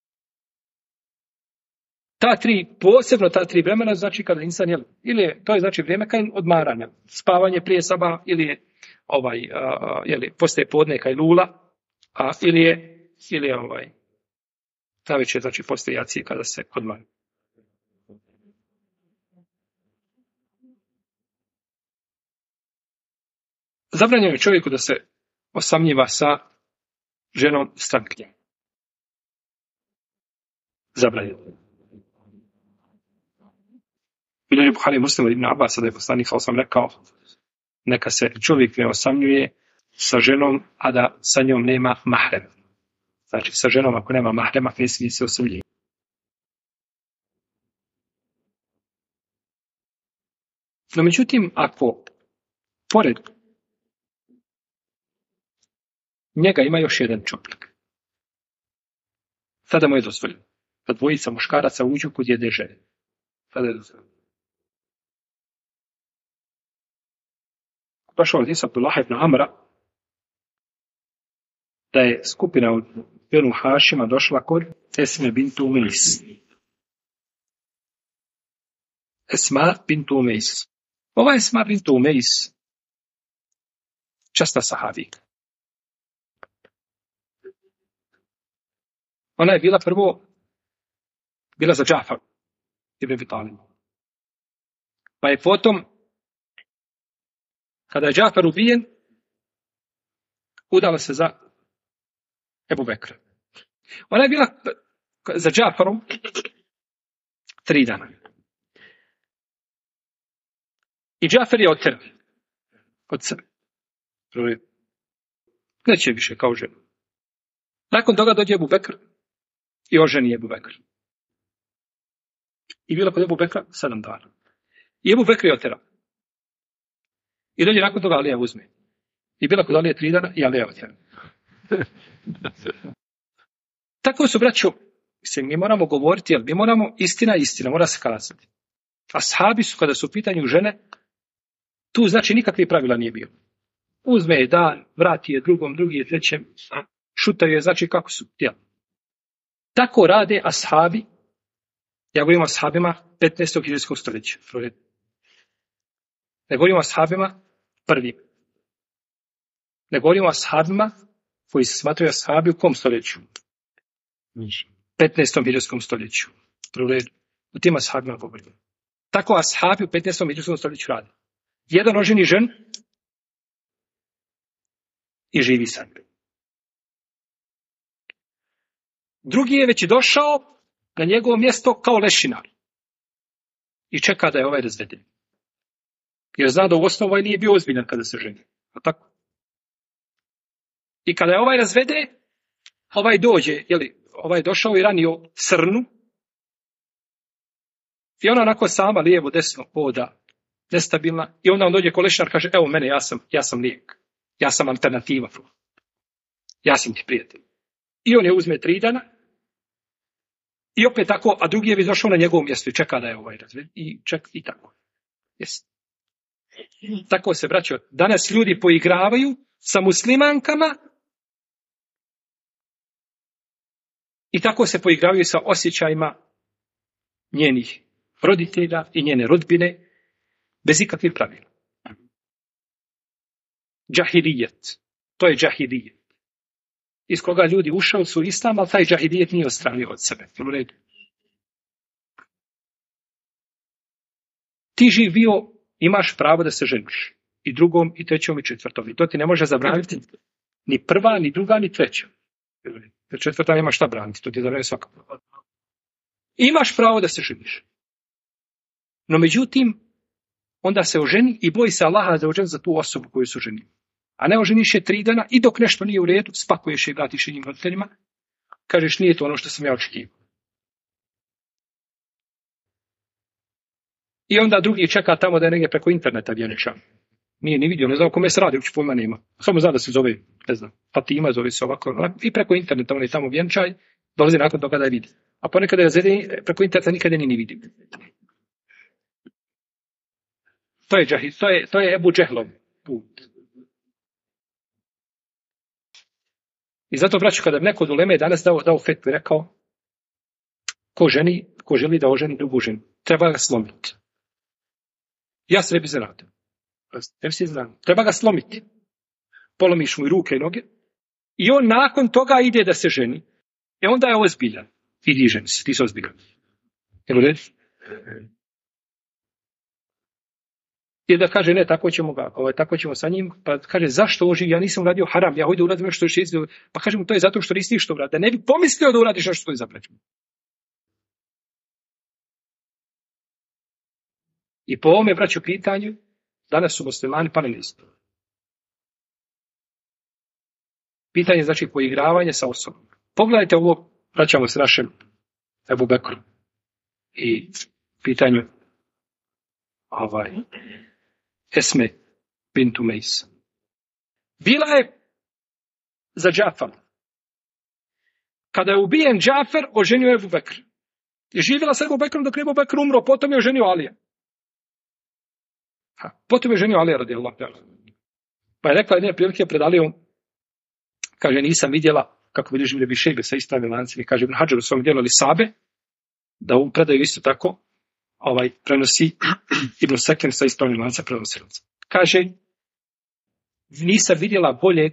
Posebno ta 3 vremena znači kada insan to je znači vrijeme kad odmaranja, spavanje prije sabaha ili je poslije podne kad je lula, ili je navečer znači poslije jacije kada se odmara. Zabranjeno je čovjeku da se osamljiva sa ženom strankinjom. Zabranjeno. Bilo je Buhari Muslim ibn Abbas, da je poslanik sam rekao, neka se čovjek ne osamljuje sa ženom, a da sa njom nema mahrem. Znači, sa ženom ako nema mahrema, ne smije se osamljivati. No, međutim, ako pored njega ima još jedan čovjek, tada mu je dozvoljeno. Kad dvojica muškaraca uđu kod jedne žene, tada je dozvoljeno. Došao od Abdullah ibn Amra da je skupina od Benu Hašima došla kod Esme bintu Umejs. Esma bintu Umejs. Ova Esma bintu Umejs časna sahabijka. Ona je bila za Džafar ibn Abi Talib. Pa je potom, kada je Džafar ubijen, udala se za Ebu Bekra. Ona je bila za Džafarom 3 dana. I Džafar je oteran od sebe. Neće više kao žena. Nakon toga dođe Ebu Bekr i oženi Ebu Bekr. I bila kod Ebu Bekra 7 dana. I Ebu Bekr je oteran. I dođe nakon toga Alija uzme. I bila kod Alije 3 dana i Alija oteran. Tako su, braćo, mi moramo govoriti, jer mi moramo, istina, mora se kazati. Ashabi su, kada su u pitanju žene, tu znači nikakvih pravila nije bilo. Uzme je dan, vrati je drugom, drugi je trećem, šutaju je, znači kako su htjeli. Tako rade ashabi, ja govorim o ashabima 15. hidžrijskog stoljeća. Ne govorimo o ashabima prvim. Ne govorimo o ashabima koji se smatraju ashabi u kom stoljeću? 15. hidžrijskom stoljeću. U tim ashabima govorimo. Tako ashabi u 15. hidžrijskom stoljeću rade. Jedan oženi žen i živi sa njim. Drugi je već došao na njegovo mjesto kao lešinar i čeka da je ovaj razveden. Jer zna da u osnovu ovaj nije bio ozbiljan kada se ženi. A tako? I kada je ovaj razvede, ovaj dođe, ovaj došao i ranio srnu i ona onako sama lijevo, desno hoda, nestabilna, i onda on dođe ko lešinar, kaže, evo mene, ja sam lijek, ja sam alternativa, ja sam ti prijatelj. I on je uzme 3 dana i opet tako, a drugi je već došao na njegovom mjestu i čeka da je ovaj razved i tako. Yes. Tako se, braćo, danas ljudi poigravaju sa muslimankama i tako se poigravaju sa osjećajima njenih roditelja i njene rodbine bez ikakvih pravila. Džahilijet. To je džahilijet. Iz koga ljudi ušao su islam, ali taj džahilijet nije odstranio od sebe. Ti živio, imaš pravo da se ženiš. I drugom, i trećom, i četvrtom. I to ti ne može zabraniti Ni prva, ni druga, ni treća. Jer četvrta nema šta braniti, to ti je zabranjeno svakako. Imaš pravo da se ženiš. No međutim, onda se oženi i boji se Allaha za tu osobu koju se oženi. A ne oženiš je 3 dana i dok nešto nije u redu, spakuješ je i vratiš je njim roditeljima, kažeš nije to ono što sam ja očekivao. I onda drugi čeka tamo da je negdje preko interneta vjenča. Nije ni vidio, ne znam o kome se radi, uopće pojma nema. Samo zna da se zove, ne znam, Fatima, zove se ovako. I preko interneta on je tamo vjenčaj, dolazi nakon toga da je vidi. A ponekada je preko interneta nikada ni vidi. To je Ebu Džehlov put. I zato, braću, kada bi neko od uleme danas dao fetvu i rekao ko želi da oženi drugu ženu, treba ga slomiti. Ja se ne bi zaradio. Treba ga slomiti. Polomiš mu i ruke i noge. I on nakon toga ide da se ženi. I onda je ozbiljan. Idi ženi se, ti si ozbiljan. Jel u redu? I da kaže, ne, tako ćemo sa njim, pa kaže, zašto ovo živi, ja nisam uradio haram, ja hoću da uradim nešto što je, pa kaže mu, to je zato što nisi ništa uradio, da ne bi pomislio da uradiš nešto što je zabranjeno. I po ovome, braću, pitanju, danas su muslimani pali listu. Pitanje znači poigravanje sa osobom. Pogledajte ovo, vraćamo se našem Ebu Bekru i pitanju Esme bintu Mejs. Bila je za Džafar. Kada je ubijen Džafer, oženio je Ebu Bekr. Je živjela sa Ebu Bekrom dok je Ebu Bekr umro, potom je oženio Alija. Potom je oženio Alija radijallahu ta'ala. Pa je rekla jedne prilike pred Alijom, kaže, nisam vidjela kako vidiš Ibn Abi Šejbe sa ispravnim lancima. Kaže, Ibn Hadžar u svom djelu Sabe, da u predaju isto tako, prenosi Ibn Seken sa ispravnim lancem prenosilaca. Kaže, nisam vidjela boljeg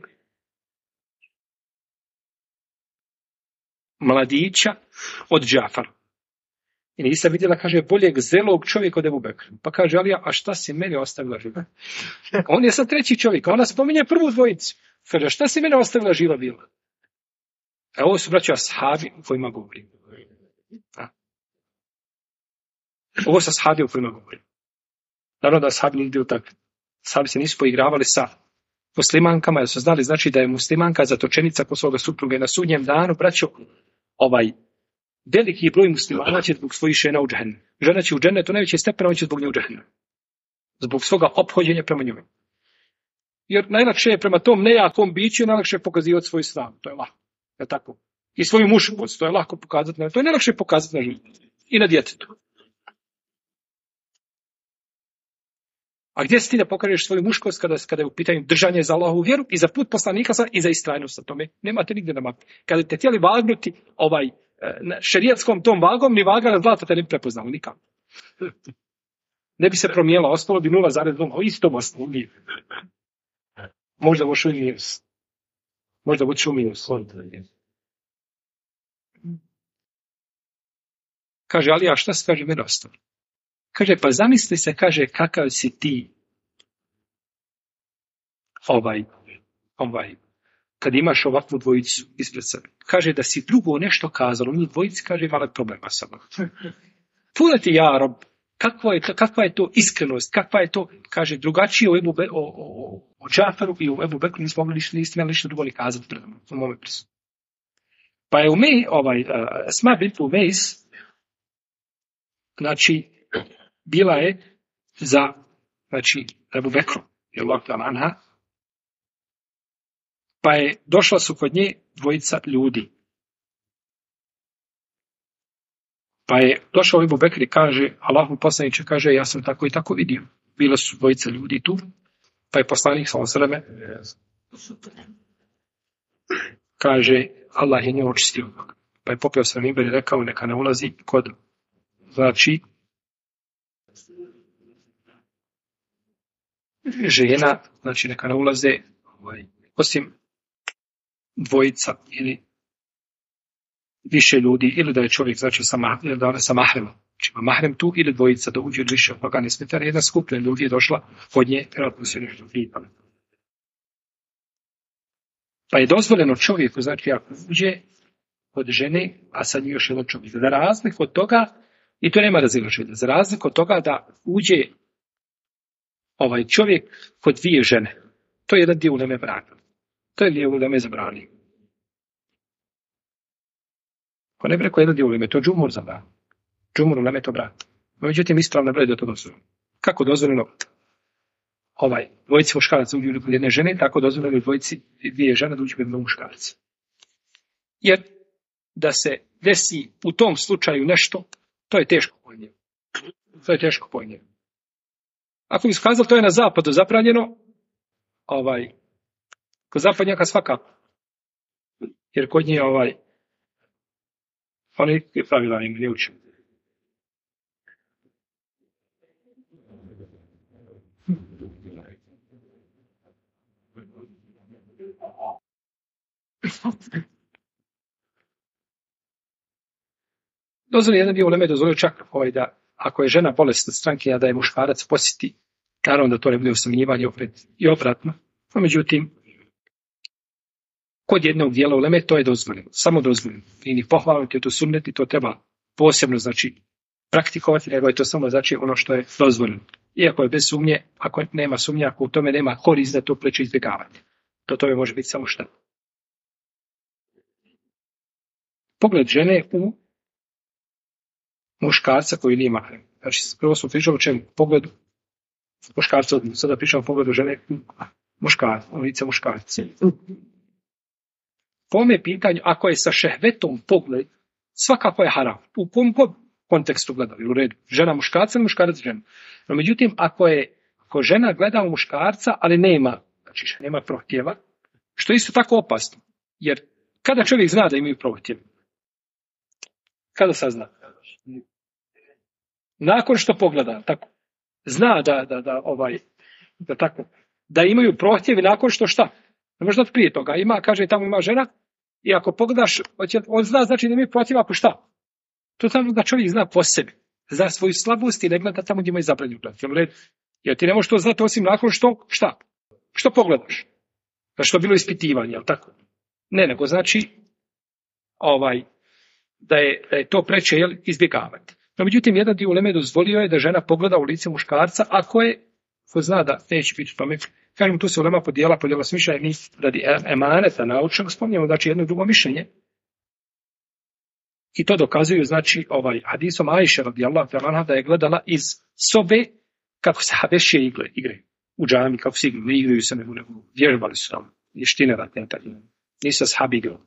mladića od Džafara. I nisam vidjela, kaže, boljeg zelog čovjeka od Ebu Bekra. Pa kaže, Alija, a šta si meni ostavila živa? On je sad treći čovjek, a ona spominje prvu dvojicu. Kaže, šta si meni ostavila živa bila? A ovo su, braćo, ashabi u kojima govorim. Ovo su ashabi u kojima govorim. Naravno da ashabi nije bilo takvi. Ashabi se nisu poigravali sa muslimankama, jer su znali znači da je muslimanka zatočenica kod svoga supruga i na sudnjem danu, braćo, veliki broj muslimana će zbog svojih žena u džehennem. Žena će u džennetu najveće stepena, on će zbog nje u džehennem. Zbog svoga ophođenja prema njoj. Jer najlakše je prema tom nejakom biću, najlakše je pokazivati svoj snagu. To je lako. Je tako? I svoju muškost, to je lako pokazati. To je najlakše pokazati na ženu. I na djetetu. A gdje si ti da pokažeš svoju muškost kada je u pitanju držanje za Allahovu vjeru i za put poslanika i za istrajnost na tome? Nemate nigdje na mapi. Kada te htjeli vagnuti šerijatskom tom vagom, ni vaga na zlata te ne bi prepoznalo nikako. Ne bi se promijenila, ostalo bi 0,2, istom ostalo. Možda boš u minus. Možda boš u minus. Kaže, ali a šta se kaže meni ostalo? Kaže, pa zamisli se, kaže, kakav si ti kad imaš ovakvu dvojicu ispred sebe. Kaže, da si drugo nešto kazalo, njih dvojici, kaže, imala problema sa mnom. Puno ti ja, rob, kakva je to iskrenost, kakva je to, kaže, drugačije o Džaferu i u Ebu Bekru nismo mogli ništa drugo ni kazati pred u mome prisutku. Pa je Esma bint Umejs, znači, bila je za, znači, Ebu Bekru, je anha, pa je došla su kod nje dvojica ljudi. Pa je došao Ebu Bekr i kaže, Allahu poslaniče, kaže, ja sam tako i tako vidio. Bila su dvojica ljudi tu, pa je poslanik s.a.v. kaže, Allah je nje očistio. Pa je popio se na mimber i rekao, neka ne ulazi kod, znači, žena, znači neka ne ulaze, osim dvojica ili više ljudi, ili da je čovjek, znači, da ona sa mahremom. Znači, ima mahrem tu, ili dvojica da uđe više od toga ne smeta. Jedna skupina ljudi je došla kod nje, vjerojatno se nešto pitala. Pa je dozvoljeno čovjeku, znači ako uđe od žene, a sad još jedan čovjek, za razliku od toga, i to nema razilaženja, za razliku od toga da uđe ovaj čovjek kod dvije žene. To je jedan dio uleme braka. To je dio uleme zabrani. Ko ne bi rekao jedan dio uleme, to je džumhur zabrani. Džumhur uleme to brani. Međutim, ispravno broj da to dozvoljeno. Kako dozvoljeno dvojici muškaraca uđu kod jedne žene, tako dozvoljeno dvojici dvije žene da uđu kod jednog muškarca. Jer da se desi u tom slučaju nešto, to je teško pojnje. To je teško pojnje. Ako bi skazali to je na zapadu zabranjeno, kod zapadnjaka svakako. Jer kod nje oni pravila im ne učinu. Dozvolio jedan dio uleme, dozvolio čak da ako je žena bolesna strankinja da je muškarac posjeti, naravno da to ne bude usamljivanje opet i obratno. No, međutim, kod jednog dijela uleme to je dozvoljeno, samo dozvoljeno. I ni pohvaliti to sunneti, to treba posebno znači praktikovati, nego je to samo znači ono što je dozvoljeno. Iako je bez sumnje, ako nema sumnje, ako u tome nema korist da to preče izbjegavati. To tome može biti samo šta. Pogled žene u muškarca koji nije mahrem. Znači, prvo smo pričali o čemu? Pogledu muškarca, sada pričamo o pogledu žene muškarca, u lice muškarca. Po ome pitanju, ako je sa šehvetom pogled, svakako je haram. U kom god kontekstu gledali, u redu. Žena muškarca ili muškarac žena. No, međutim, ako žena gleda u muškarca, ali nema prohtjeva, što je isto tako opasno. Jer kada čovjek zna da imaju prohtjeve? Kada sazna? Nakon što pogleda, tako, zna da imaju prohtjevi nakon što šta? Ne možda prije toga kaže tamo ima žena i ako pogledaš, on zna znači da imaju prohtjeva ako šta? To tamo da čovjek zna po sebi, zna svoju slabost i ne gleda tamo gdje imaju zabranju gledati. Jer ti ne možeš to znati osim nakon što šta? Što pogledaš? Što je bilo ispitivanje, jel tako? Ne, nego znači da je to preče izbjegavati. No, međutim, jedan dio uleme dozvolio je da žena pogleda u lice muškarca, ako zna da neće biti pamet. Kažem, tu se ulema podijela s mišljenjem mi radi emaneta naučnog, spominjamo znači jedno drugo mišljenje. I to dokazuju, znači, hadisom Ajše radijallahu ta'ala da je gledala iz sobe kako se habešije igraju. U džami, kako se igraju se nego vježbali su tamo. Vještine ratne, nisu sahabi igrali.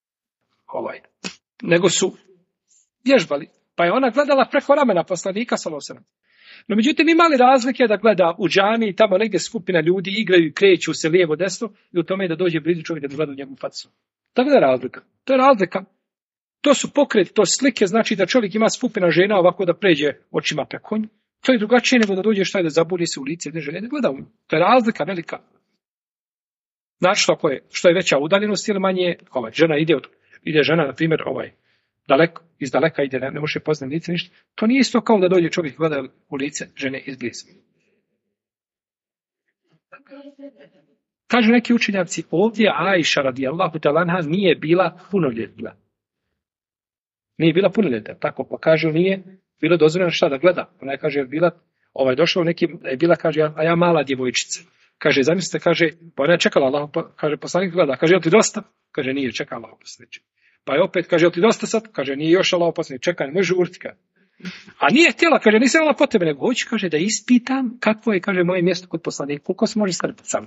Nego su vježbali. Pa je ona gledala preko ramena poslanika sallallahu alejhi ve sellem. No međutim imali razlike da gleda u džami i tamo negdje skupina ljudi igraju i kreću se lijevo desno i u tome da dođe blizu čovjek da gleda u njegovu facu. Tako da je razlika. To je razlika. To su pokreti, to slike, znači da čovjek ima skupina žena ovako da pređe očima preko nje. To je drugačije nego da dođe šta je da zaburi se u lice jedne žene da gleda u nju. To je razlika velika. Znači što je veća udaljenost ili manje, žena ide žena, na primjer, iz daleka ide, ne može poznati lice, ništa. To nije isto kao da dođe čovjek gleda u lice žene izbliza. Kažu neki učenjaci, ovdje Ajša radijallahu ta'ala anha nije bila punoljetna. Nije bila punoljetna, tako pa kažu nije bilo dozvoljeno šta da gleda. Ona kaže je bila, došao neki, je bila, kaže, a ja mala djevojčica. Kaže, zamislite, kaže, pa ona je čekala Allah, kaže, poslanik gleda, kaže, jel ti dosta? Kaže, nije, čeka Allah poslanik. Pa je opet, kaže, jel ti dosta sad? Kaže, nije još Allah poslanik, čekaj, može žurti. A nije htjela, kaže, nisam imala potrebe, nego hoću, kaže, da ispitam kakvo je, kaže, moje mjesto kod poslanika, koliko se može strpiti sam.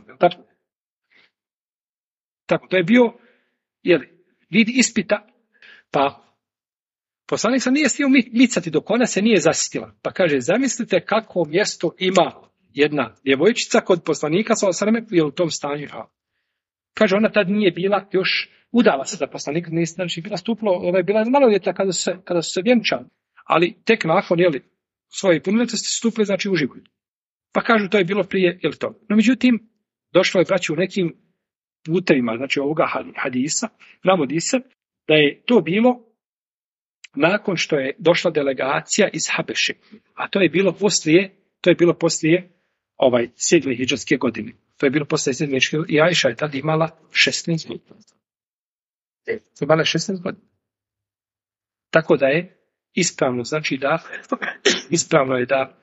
Tako, to je bio, vid ispita, pa poslanik sam nije stio micati dok ona se nije zasitila. Pa kaže, zamislite kako mjesto ima jedna djevojčica kod poslanika, je u tom stanju. Kaže, ona tad nije bila još udala se za poslanika, nije znači bila stuplo, bila je maloljetna kada su se vjenčali, ali tek nakon, svoje punoljetnosti stupile, znači uživuju. Pa kažu, to je bilo prije, to. No, međutim, došlo je, braći, u nekim putevima, znači ovoga hadisa, navodi se da je to bilo nakon što je došla delegacija iz Habeše, a to je bilo poslije 7. hidžretske godine. To je bilo posle 7. hidžretske godine i Ajša je tada imala 16 godina. Imala 16 godina. Tako da je ispravno, znači ispravno je da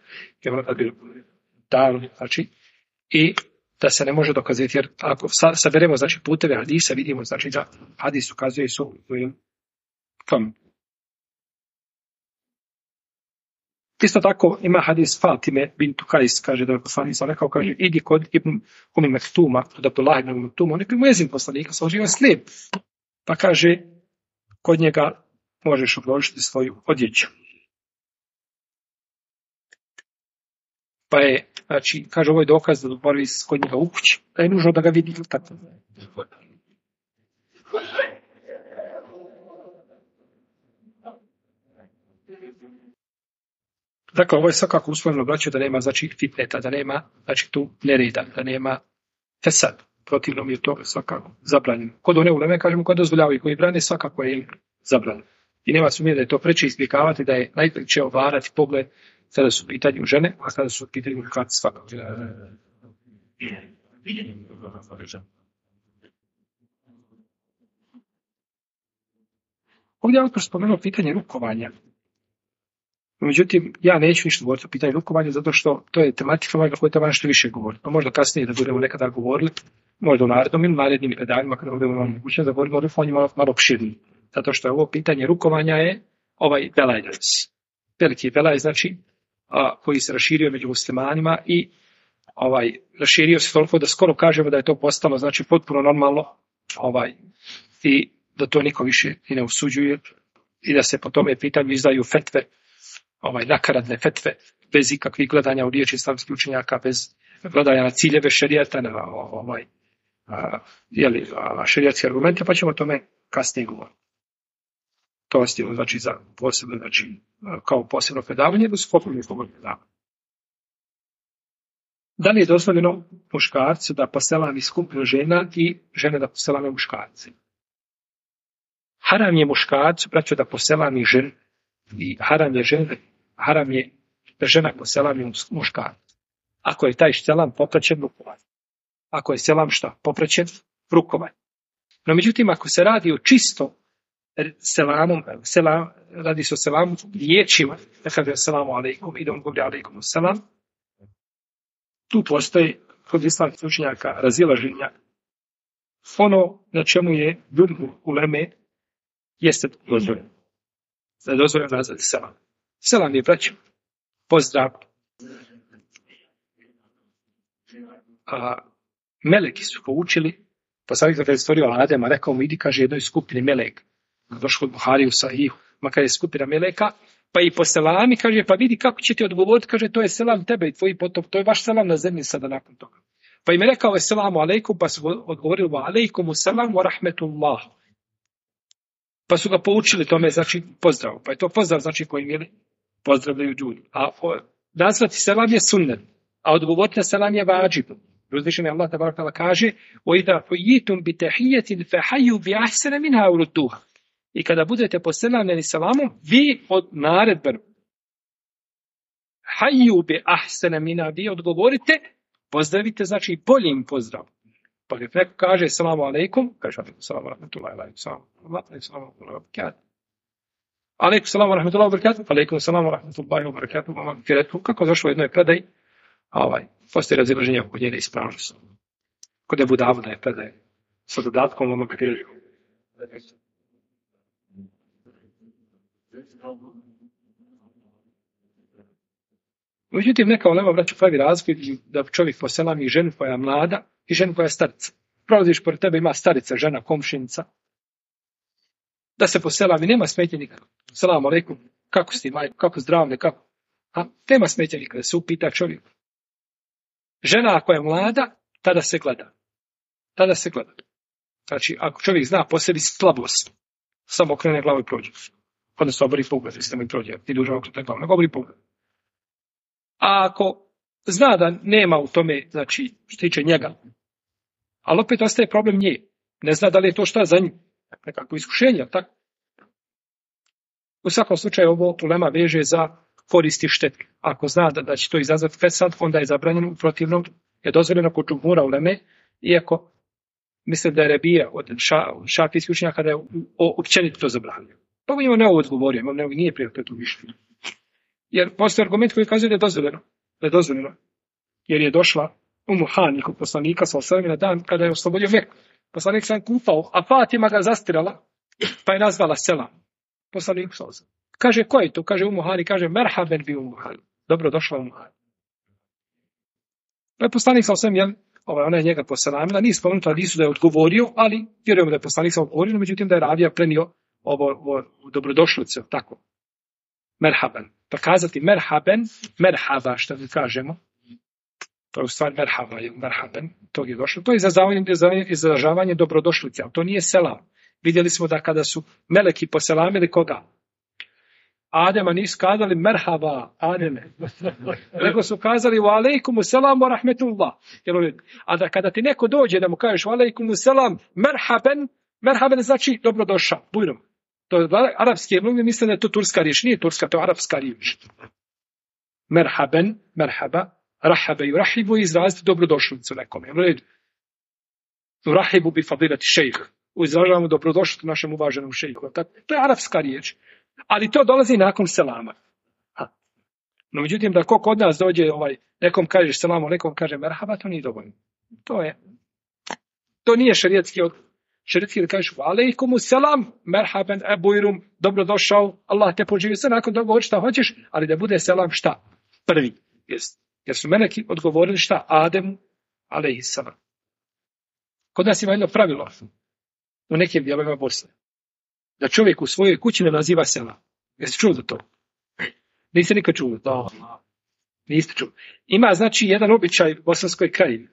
znači, i da se ne može dokazati, jer ako saberemo, znači, puteve hadisa, vidimo, znači, da hadis ukazuje su tom. Isto tako ima hadis Fatime bintu Kajs, kaže da je poslanik rekao, kaže, idi kod Ibn Umi Mektuma, kod Abdullah ibn Mektuma, on je muezin poslanika, sa oživa slijep. Pa kaže, kod njega možeš obložiti svoju odjeću. Pa je, znači, kaže, ovo je dokaz da boravi kod njega u kući, da je nužno da ga vidi tako. Dakle, ovo je svakako usvojeno, braćo, da nema, znači, fitneta, da nema, znači, tu nereda, da nema fesad. Protivno mi je to svakako zabranjeno. Kod one uleme, kažemo, kod dozvoljavaju koji brane, svakako je zabranjeno. I nema sumnje da je to preče izbjegavati, da je najpreće ovarati pogled kada su u pitanju žene, a kada su u pitanju muškarci svakako. Ovdje je autor spomenuo pitanje rukovanja. Međutim, ja neću ništa govoriti o pitanju rukovanja, zato što to je tematika o kojoj treba nešto više govoriti. Pa možda kasnije da budemo nekada govorili, možda u narednom ili narednim predavima, kada budemo imali mogućnost da govorimo o rukovanju malo opširnije. Zato što je ovo pitanje rukovanja je belaj danas. Veliki belaj, znači, koji se raširio među muslimanima i raširio se toliko da skoro kažemo da je to postalo, znači, potpuno normalno i da to niko više i ne usuđuje i da se po tome pitanju izdaju fetve, nakaradne fetve, bez ikakvih gledanja u riječi islamskih učenjaka, bez gledanja na ciljeve šerijata, na šerijatske argumente, pa ćemo o tome kasnije govoriti. To ostavimo, znači, za posebno, znači, kao posebno predavanje, da su popolni predavanje. Da li je dozvoljeno muškarcu da poselami skupinu žena i žene da poselame muškarce? Haram je muškarcu, braćo, da poselami ženu i haram je da žena poselami muškarca. Ako je taj selam popraćen rukovanjem. Ako je selam šta? Popraćen rukovanjem. No, međutim, ako se radi o čisto radi se o selamu riječima, da kaže selamu alejkum i da on govori alejkum selam, tu postoji kod islamskih učenjaka razilaženja. Ono na čemu je jumhur uleme jeste dozvoljeno. Da je dozvoljeno nazvati selam. Selam je, braćo, pozdrav. Meleki su poučili, poslanik kada je stvorio Adema, rekao mu, idi, kaže, jednoj skupini meleka. Došlo od Buhari u Sahihu, makar je skupina meleka, pa i po selami, kaže, pa vidi kako će ti odgovoriti, kaže, to je selam tebe i tvoji potop, to je vaš selam na zemlji sada nakon toga. Pa im je rekao selamu alejkum, pa su odgovorili wa alejkumu selam wa rahmetullah. Pa su ga poučili tome, znači, pozdrav. Pa je to pozdrav, znači, koji im pozdravljaju ljudi. A nazvati selam je sunnet, a odgovoriti na selam je vađib. Uzvišeni Allah tabaraka kaže: "Oida huyitum bi tahiyatin fahayyu bi ahsana minha aw rudduha." I kada budete poselamljeni selamom, vi od naredbe hayyu bi ahsana minha, vi odgovorite, pozdravite, znači, boljim pozdravom. Pa kad neko kaže selamu alejkum, kaže alejkum selam wa rahmetullahi wa barakatuh. Alejkum selam wa rahmetullahi wa barakatuh. Alejkum selam wa rahmetullahi wa barakatuh. Kako zašlo jedno je predaj, postoji razilaženje oko njene ispravnosti. Kod Ebu Davuda je predaj sa dodatkom onoga križu. Međutim, neka ulema, braćo, pravi razliku da čovjek poselami ženu koja je mlada i ženu koja je starica. Prolaziš pored tebe, ima starica, žena, komšinica. Da se poselami, nema smetnje nikako. Selamu alejkum, kako si, majko, kako zdravlje, kako? Nema smetnje nikada, se upita čovjek. Žena ako je mlada, tada se gleda. Tada se gleda. Znači, ako čovjek zna po sebi slabost, samo okrene glavu i prođe. Odnosno, obori pogled, samo i prođe. Ti duža okrenete glavu, nego obori pogled. A ako zna da nema u tome, znači, što tiče njega, ali opet ostaje problem nje. Ne zna da li je to šta za nju. Nekako iskušenje, tako? U svakom slučaju ovo ulema veže za koristi štete. Ako zna da će to izazvati fesad, onda je zabranjeno, u protivnom je dozvoljeno kod džumhura uleme, iako mislim da je Rebija od šafijskih učenjaka da je općenito to zabranio. Pa njima ne ovo odgovorio, nije prijatelj tu mišljenje. Jer postoji argument koji kazuje da je dozvoljeno. Jer je došla Umu Hani kod poslanika sallallahu na dan kada je oslobodio Meku. Poslanik sam kupao, a Fatima ga zastirala, pa je nazvala selam. Poslanik sallallahu. Kaže, ko je to? Kaže Umu Hani, kaže merhaben bi Umu Hani. Dobro došla Umu Hani. Pa je poslanik sallallahu ona je njega poselamila, nije spomenuto hadisu da je odgovorio, ali vjerujemo da je poslanik sallallahu odgovorio, međutim da je ravija prenio ovo dobrodošlicu, tako. Merhaben. Pa kazati merhaba, što mi kažemo, to je u stvari merhaben, tog je došlo. To je izražavanje dobrodošlice, ali to nije selam. Vidjeli smo da kada su meleki poselamili koga? Adema nisu kazali merhaba, Ademe. Nego su kazali wa alejkumu selam wa rahmetullah. A da kada ti neko dođe da mu kažeš wa alejkumu selam, merhaben znači dobrodošao, bujrom. To je arapski, mnogi misle da je to turska riječ. Nije turska, to je arapska riječ. Merhaba, rahabe i rahibu izraziti dobrodošlicu nekome. Rahibu bi fadilati šejh. Izražavamo dobrodošlicu našem uvaženom šejhu. To je arapska riječ. Ali to dolazi nakon selama. No međutim, da ko kod nas dođe, nekom kaže selamu, nekom kaže merhaba, to nije dovoljno. To nije šerijatski odgovor. Šerijatski da kažeš alejkumu selam, merhaben, ebujrum, dobrodošao, Allah te poživi, sve nakon toga šta hoćeš, ali da bude selam šta? Prvi. Jer su meleki odgovorili šta? Ademu, alejhissalam. Kod nas ima jedno pravilo u nekim dijelovima Bosne. Da čovjek u svojoj kući ne naziva selam. Jeste čuli za to? Niste nikad čuli. Niste čuli. Ima znači jedan običaj u Bosanskoj krajini.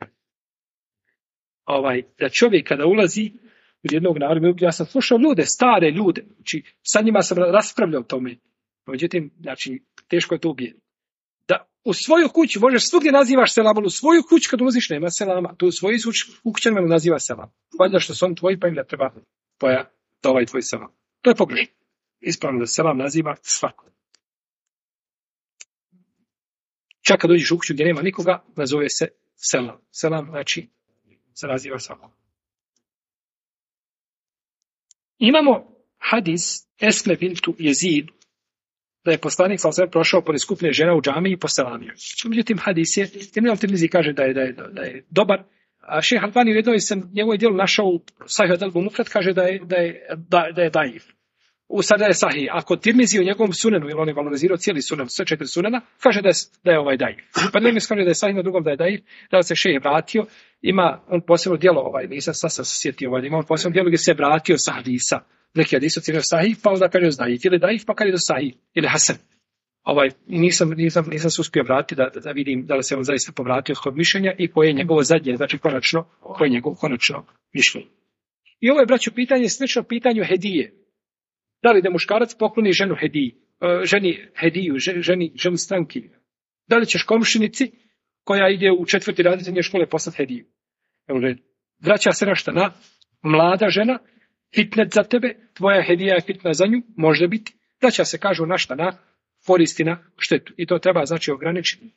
Da čovjek kada ulazi u jednog naroda, ja sam slušao ljude, stare ljude, znači sa njima sam raspravljao o tome. Međutim, znači, teško je to ubijediti. Da u svoju kuću možeš svugdje nazivaš selam, ali u svoju kuću kad ulaziš nema selama, tu u svoju kućanima naziva selam. Valjda što su oni tvoji, pa im ne treba tvoj selam. To je pogrešno. Ispravno da selam naziva svako. Čak kad dođeš u kuću gdje nema nikoga, nazove se selam. Selam znači se naziva svako. Imamo hadis Esme bintu Jezid, da je poslanik sallallahu prošao pored skupine žena u džamiji i poselamio. Međutim, hadis je, Imam Tirmizi kaže da je dobar, a Šejh Albani u jednoj sam njegovoj dijelu našao u Sahih al-Adab Mufrad, kaže da je daif. U sada je Sahih. Ako Tirmizi u njegovom sunenu, jer on je valorizirao cijeli sunen, sve 4 sunena, kaže da je daif. Pa ne mi kaže da je Sahih, na drugom da je daif, da se Šejh vratio, ima on posebno djelo, nisam sad sjetio, ima on posebno djelo gdje se vratio sa hadisa. Neki hadis ocjenio Sahih, pa onda kaže daif, ili daif, pa kaže do Sahih, ili Hasan. Nisam se uspio vratiti da vidim da li se on zaista povratio od mišljenja i koje je njegovo zadnje, znači koje je njegovo konačno mišljenje. I ovo je, braćo, pitanje slično pitanju hedije. Da li da muškarac pokloni ženi hediju, ženi stranki? Da li ćeš komšinici koja ide u 4. razred srednje škole poslati hediju? Vraća se našta na mlada žena, fitnet za tebe, tvoja hedija je fitna za nju, može biti. Vraća se, kažu, našta na koristi na štetu. I to treba, znači, ograničiti.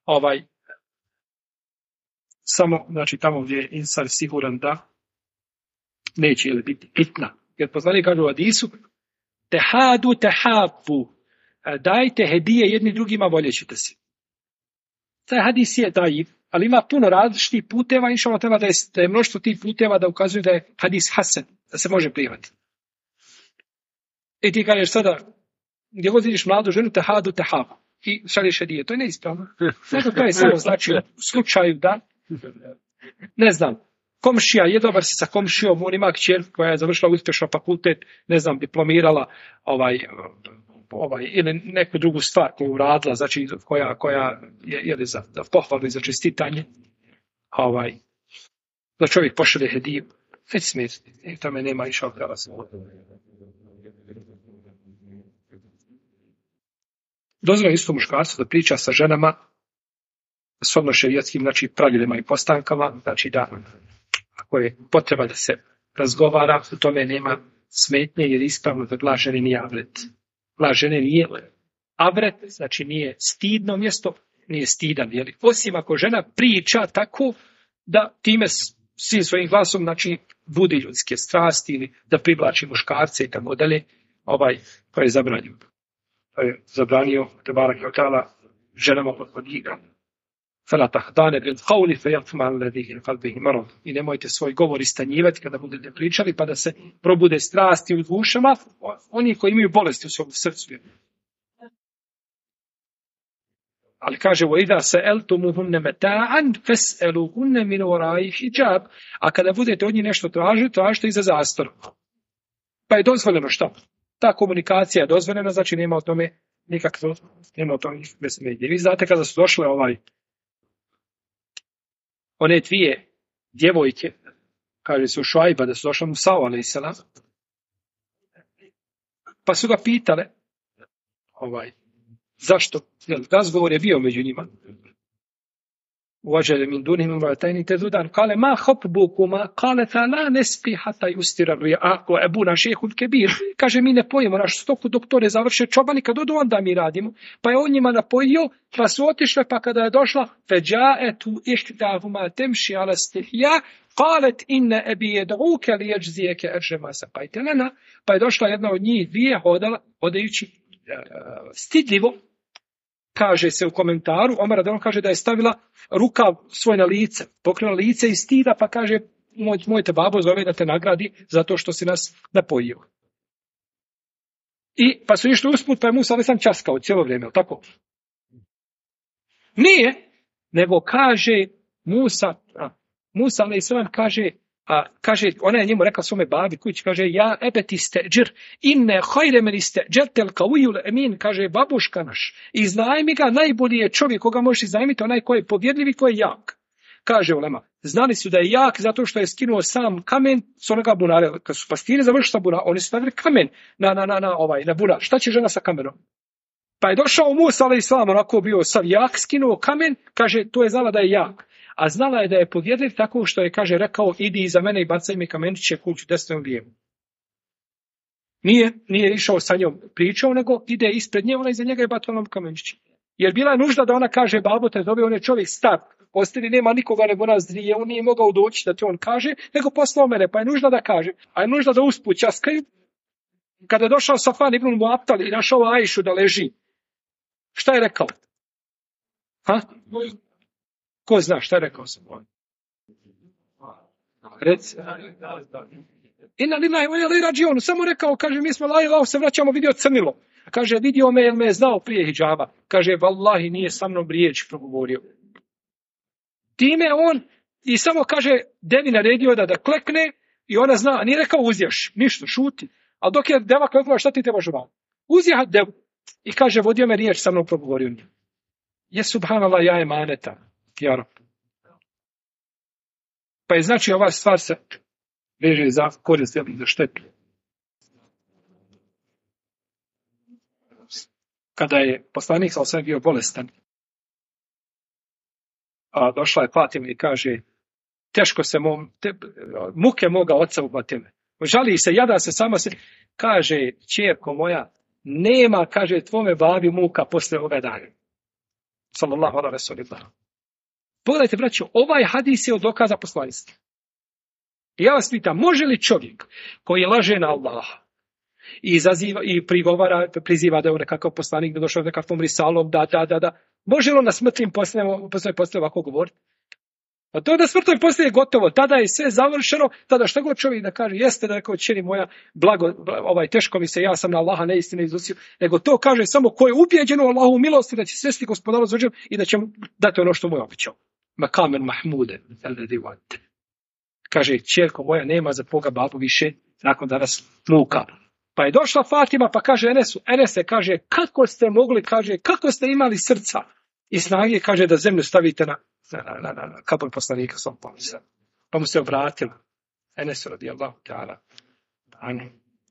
Samo, znači, tamo gdje je insan siguran da neće ili biti fitna. Jer poznali kažu u hadisu, tehadu tehabu, dajte hedije jedni drugima, voljećete se. Taj hadis je dajiv, ali ima puno različitih puteva, inšallah treba da je mnoštvo tih puteva da ukazuje da je hadis hasan, da se može prihvatiti. I ti kažeš sada, gdje god vidiš mladu ženu, tehadu tehabu, i šalješ hedije, to je neispravno. Nego to je samo znači u slučaju da, ne znam, komšija, je dobar si sa komšijom, on ima kćer koja je završila uspješno fakultet, ne znam, diplomirala, ili neku drugu stvar koju uradila, znači koja je za pohvalu i za čestitanje, da čovjek pošalje hediju, već smijeti, i tome nema išao prava se. Dozvoljeno isto muškarcu da priča sa ženama shodno šerijatskim, znači, pravilima i postankama, znači da ako je potreba da se razgovara, u tome nema smetnje, jer ispravno da glas žene nije avret. Glas žene nije avret, znači nije stidno mjesto, nije stidan. Jeli? Osim ako žena priča tako da time svim svojim glasom, znači, budi ljudske strasti ili da privlači muškarce i tako dalje, to je zabranio. To je zabranio Tebarak ve Teala ženama od njega. فَلَا تَحْدَانَ بِالْقَوْلِ فَيَطْمَعَ الَّذِي فِي قَلْبِهِ مَرَضٌ. I nemojte svoj govor istanjivati kada budete pričali, pa da se probude strasti u dušama oni koji imaju bolesti u svom srcu. Ali kaže وَإِذَا سَأَلْتُمُهُنَّ مَتَاعًا فَاسْأَلُوهُنَّ مِنْ وَرَاءِ حِجَابٍ. A kada budete od njih nešto tražite iza zastora. Pa je dozvoljeno šta? Ta komunikacija je dozvoljena, znači nema o tome nikakvo, nema o tome bez medije. Vi znate kada su došle one dvije djevojke, kaže su Šuajba, da su došle Musa'u alejselam, pa su ga pitale, zašto? Razgovor je bio među njima. Uvađele min dunihim imra'atayni tazudan, kale ma hopbukuma, kale ta la nespi hata yustira ri'a'u abuna šejhun kebir. Kaže, mi ne pojemo našu stoku dok to ne završe čobani, kad odu onda mi radimo. Pa je on njima napojio, pa su otišle, pa kada je došla, feđa'etu ihtidahuma temši ala stihja, kalet inne ebi jed'uke li jeđzijeke eržema saqajte lana. Pa je došla jedna od njih dvije, hodajući stidljivo. Kaže se u komentaru, Omer radijallahu kaže da je stavila rukav svoj na lice, pokrila lice iz stida, pa kaže, moj te babo zove da te nagradi zato što si nas napojio. I pa su išli usput, pa je Musa alejselam časkao cijelo vrijeme, tako? Nije, nego kaže Musa alejselam kaže, ona je njemu rekla svome babi kući, kaže, ja ebeti steđir, inne hajre meni steđertel kaujul emin, kaže, babuška naš, iznajmi ga, najbolji je čovjek koga možeš iznajmiti, onaj koji je povjedljiv i koji je jak. Kaže ulema, znali su da je jak zato što je skinuo sam kamen s onoga bunara, kad su pastiri završili sa bunara, oni su stavili kamen na bunar, šta će žena sa kamenom? Pa je došao Musa alejselam, onako bio sav jak, skinuo kamen, kaže, to je znala da je jak. A znala je da je povjedljiv tako što je, kaže, rekao, idi iza mene i bacaj mi kamenčiće kuću desnom lijevu. Nije išao sa njom pričao, nego ide ispred nje, ona iza njega je bacala nam kamenčiće. Jer bila je nužda da ona kaže, babo te zove, on je čovjek star, ostali nema nikoga nego nas dvije, on nije mogao doći da ti on kaže, nego poslao mene, pa je nužda da kaže, a je nužda da usput časkaju. Kada je došao Safan ibn Mu'attal i našao Ajšu da leži, šta je rekao? Ko zna šta je rekao sam? Reci. Inna lillahi wa inna ilaihi rađiun. Samo rekao, kaže, mi smo lajla, se vraćamo, vidio crnilo. Kaže, vidio me, jer me je znao prije hidžaba. Kaže, vallahi, nije sa mnom riječ progovorio. Time on, i samo kaže, devi naredio da klekne, i ona zna, a nije rekao uzješ, ništa, šuti. Ali dok je deva kleknula, šta ti trebaš uraditi? Uzjehat devu. I kaže, vodio me riječ, sa mnom progovorio. Je subhanallah, ja emaneta. Ja Rab. Pa je znači ova stvar se veže za korist ili za štetu. Kada je poslanik sallallahu alejhi ve sellem bio bolestan, a došla je Fatima i kaže, teško se muke moga oca ubatile. Žali se, jada se, sama se, kaže, ćerko moja, nema, kaže, tvome babi muka posle ove dane. Sallallahu alejhi ve sellem. Pogledajte, braćo, ovaj hadis je od dokaza poslanstva. Ja vas pitam, može li čovjek koji laže na Allaha i izaziva i priziva da je on nekakav poslanik, da došao nekakvom risalom, da, može li on na smrtnim poslije ovako govoriti? A to je da smrtnim poslije je gotovo, tada je sve završeno, tada što god čovjek da kaže, jeste da rekao, čini moja teško mi se, ja sam na Allaha neistine izusio, nego to kaže samo ko je ubijeđen u Allahu milosti, da će svesti gospodaru zađer i da će mu dati ono što mu je obećao. Makamen Mahmude, kaže, ćerko moja, nema za Boga babu više nakon danas muka. Pa je došla Fatima, pa kaže Enese, kaže, kako ste mogli, kaže, kako ste imali srca i snage, kaže, da zemlju stavite na kabur poslanika svom pomisla. Pa mu se obratila. Enes radijallahu ta'ala anhu.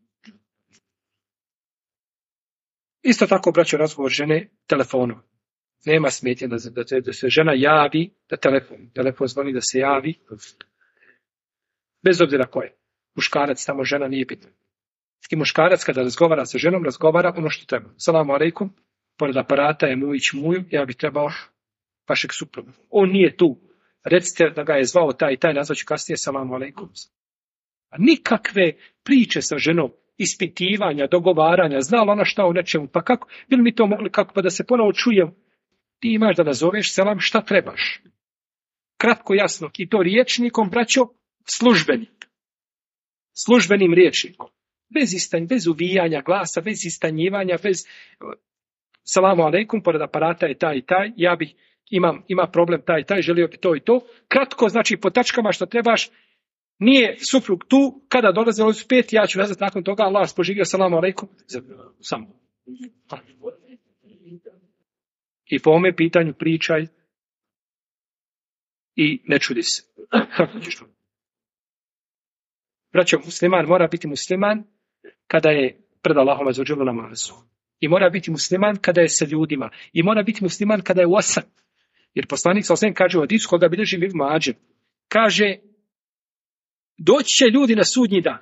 Isto tako, braćo, razgovor žene telefonom. Nema smetnje da se žena javi, da telefon zvoni da se javi, bez obzira ko je. Muškarac, tamo žena nije bitna. I muškarac kada razgovara sa ženom, razgovara ono što treba. Salamu alejkum, pored aparata je Mujić Muju, ja bih trebao vašeg supruga. On nije tu. Recite da ga je zvao taj i taj, nazvaću kasnije salamu alejkum. A nikakve priče sa ženom, ispitivanja, dogovaranja, znala ona šta u nečemu, pa kako, bi li mi to mogli, kako, pa da se ponovo čujem, ti imaš da nazoveš selam šta trebaš. Kratko, jasno, i to riječnikom, braćo, službenim riječnikom. Bez uvijanja glasa, bez istanjivanja, bez salamu alejkum, pored aparata je taj i taj, ja bih, ima problem taj i taj, želio bi to i to. Kratko, znači po tačkama što trebaš, nije suprug tu, kada dolaze od 5, ja ću nazvat nakon toga, Allah vas poživio, salamu alejkum, samo. I po ome pitanju pričaj i ne čudi se. Kako ćeš to? Braćo, musliman mora biti musliman kada je pred Allahom azza namazu. I mora biti musliman kada je sa ljudima. I mora biti musliman kada je u osam. Jer poslanik sa osam kaže u hadisu koga bilježi Ibn Mađe. Kaže, doći će ljudi na sudnji dan.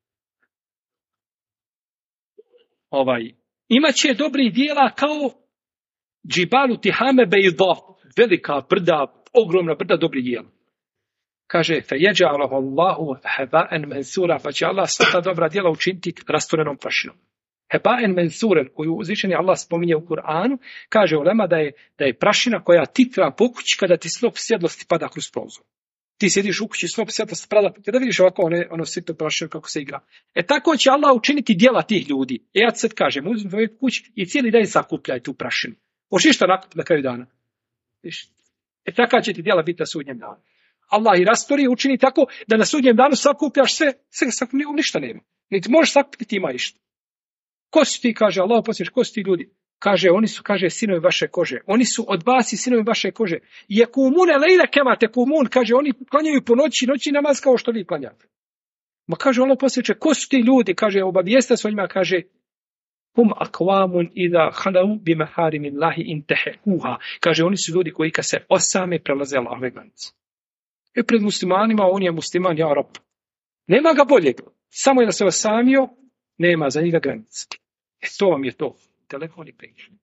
Imaće dobrih dijela kao džibalu tihame bejda. Velika brda, ogromna brda dobrih dijela. Kaže, fejeđa'alahu Allahu heba'en mensura, pa će Allah sva ta dobra djela učiniti rasturenom prašinom. Heba'en mensuren, koju uzvišeni Allah spominje u Kur'anu, kaže ulema da je prašina koja titra po kući kada ti slop sjedlosti pada kroz prozor. Ti sjediš u kući, slop sjedlosti pada, da vidiš ovako ono sitno prašino kako se igra. Tako će Allah učiniti djela tih ljudi. Ja ti sad kažem, uzmi tvoju kući i cijeli dan sakupljaj tu prašinu. Hoćeš ništa nakupiti na kraju dana. Taka će ti djela biti na sudnjem danu. Allah i rastori učini tako da na sudnjem danu sakupljaš sve ništa nema. Niti možeš sakupiti ima išta. Ko su ti, kaže Allah, posljedeš, ko su ti ljudi? Kaže, oni su, kaže, sinovi vaše kože. Oni su od vas i sinovi vaše kože. Jekumune lejle kemate kumun, kaže, oni klanjaju po noći namaz kao što vi klanjate. Ma kaže Allah posljedče, ko su ti ljudi? Kaže, obavijesta svojima, kaže, hum akvamun ida halau bi maharimin lahi intehekuha. Kaže, oni su ljudi koji kad se osame prelaze Allahove granice. I pred muslimanima, on je musliman, ja rob. Nema ga boljeg. Samo je da se osamio, nema za njega granice. To vam je to. Telefon i priča.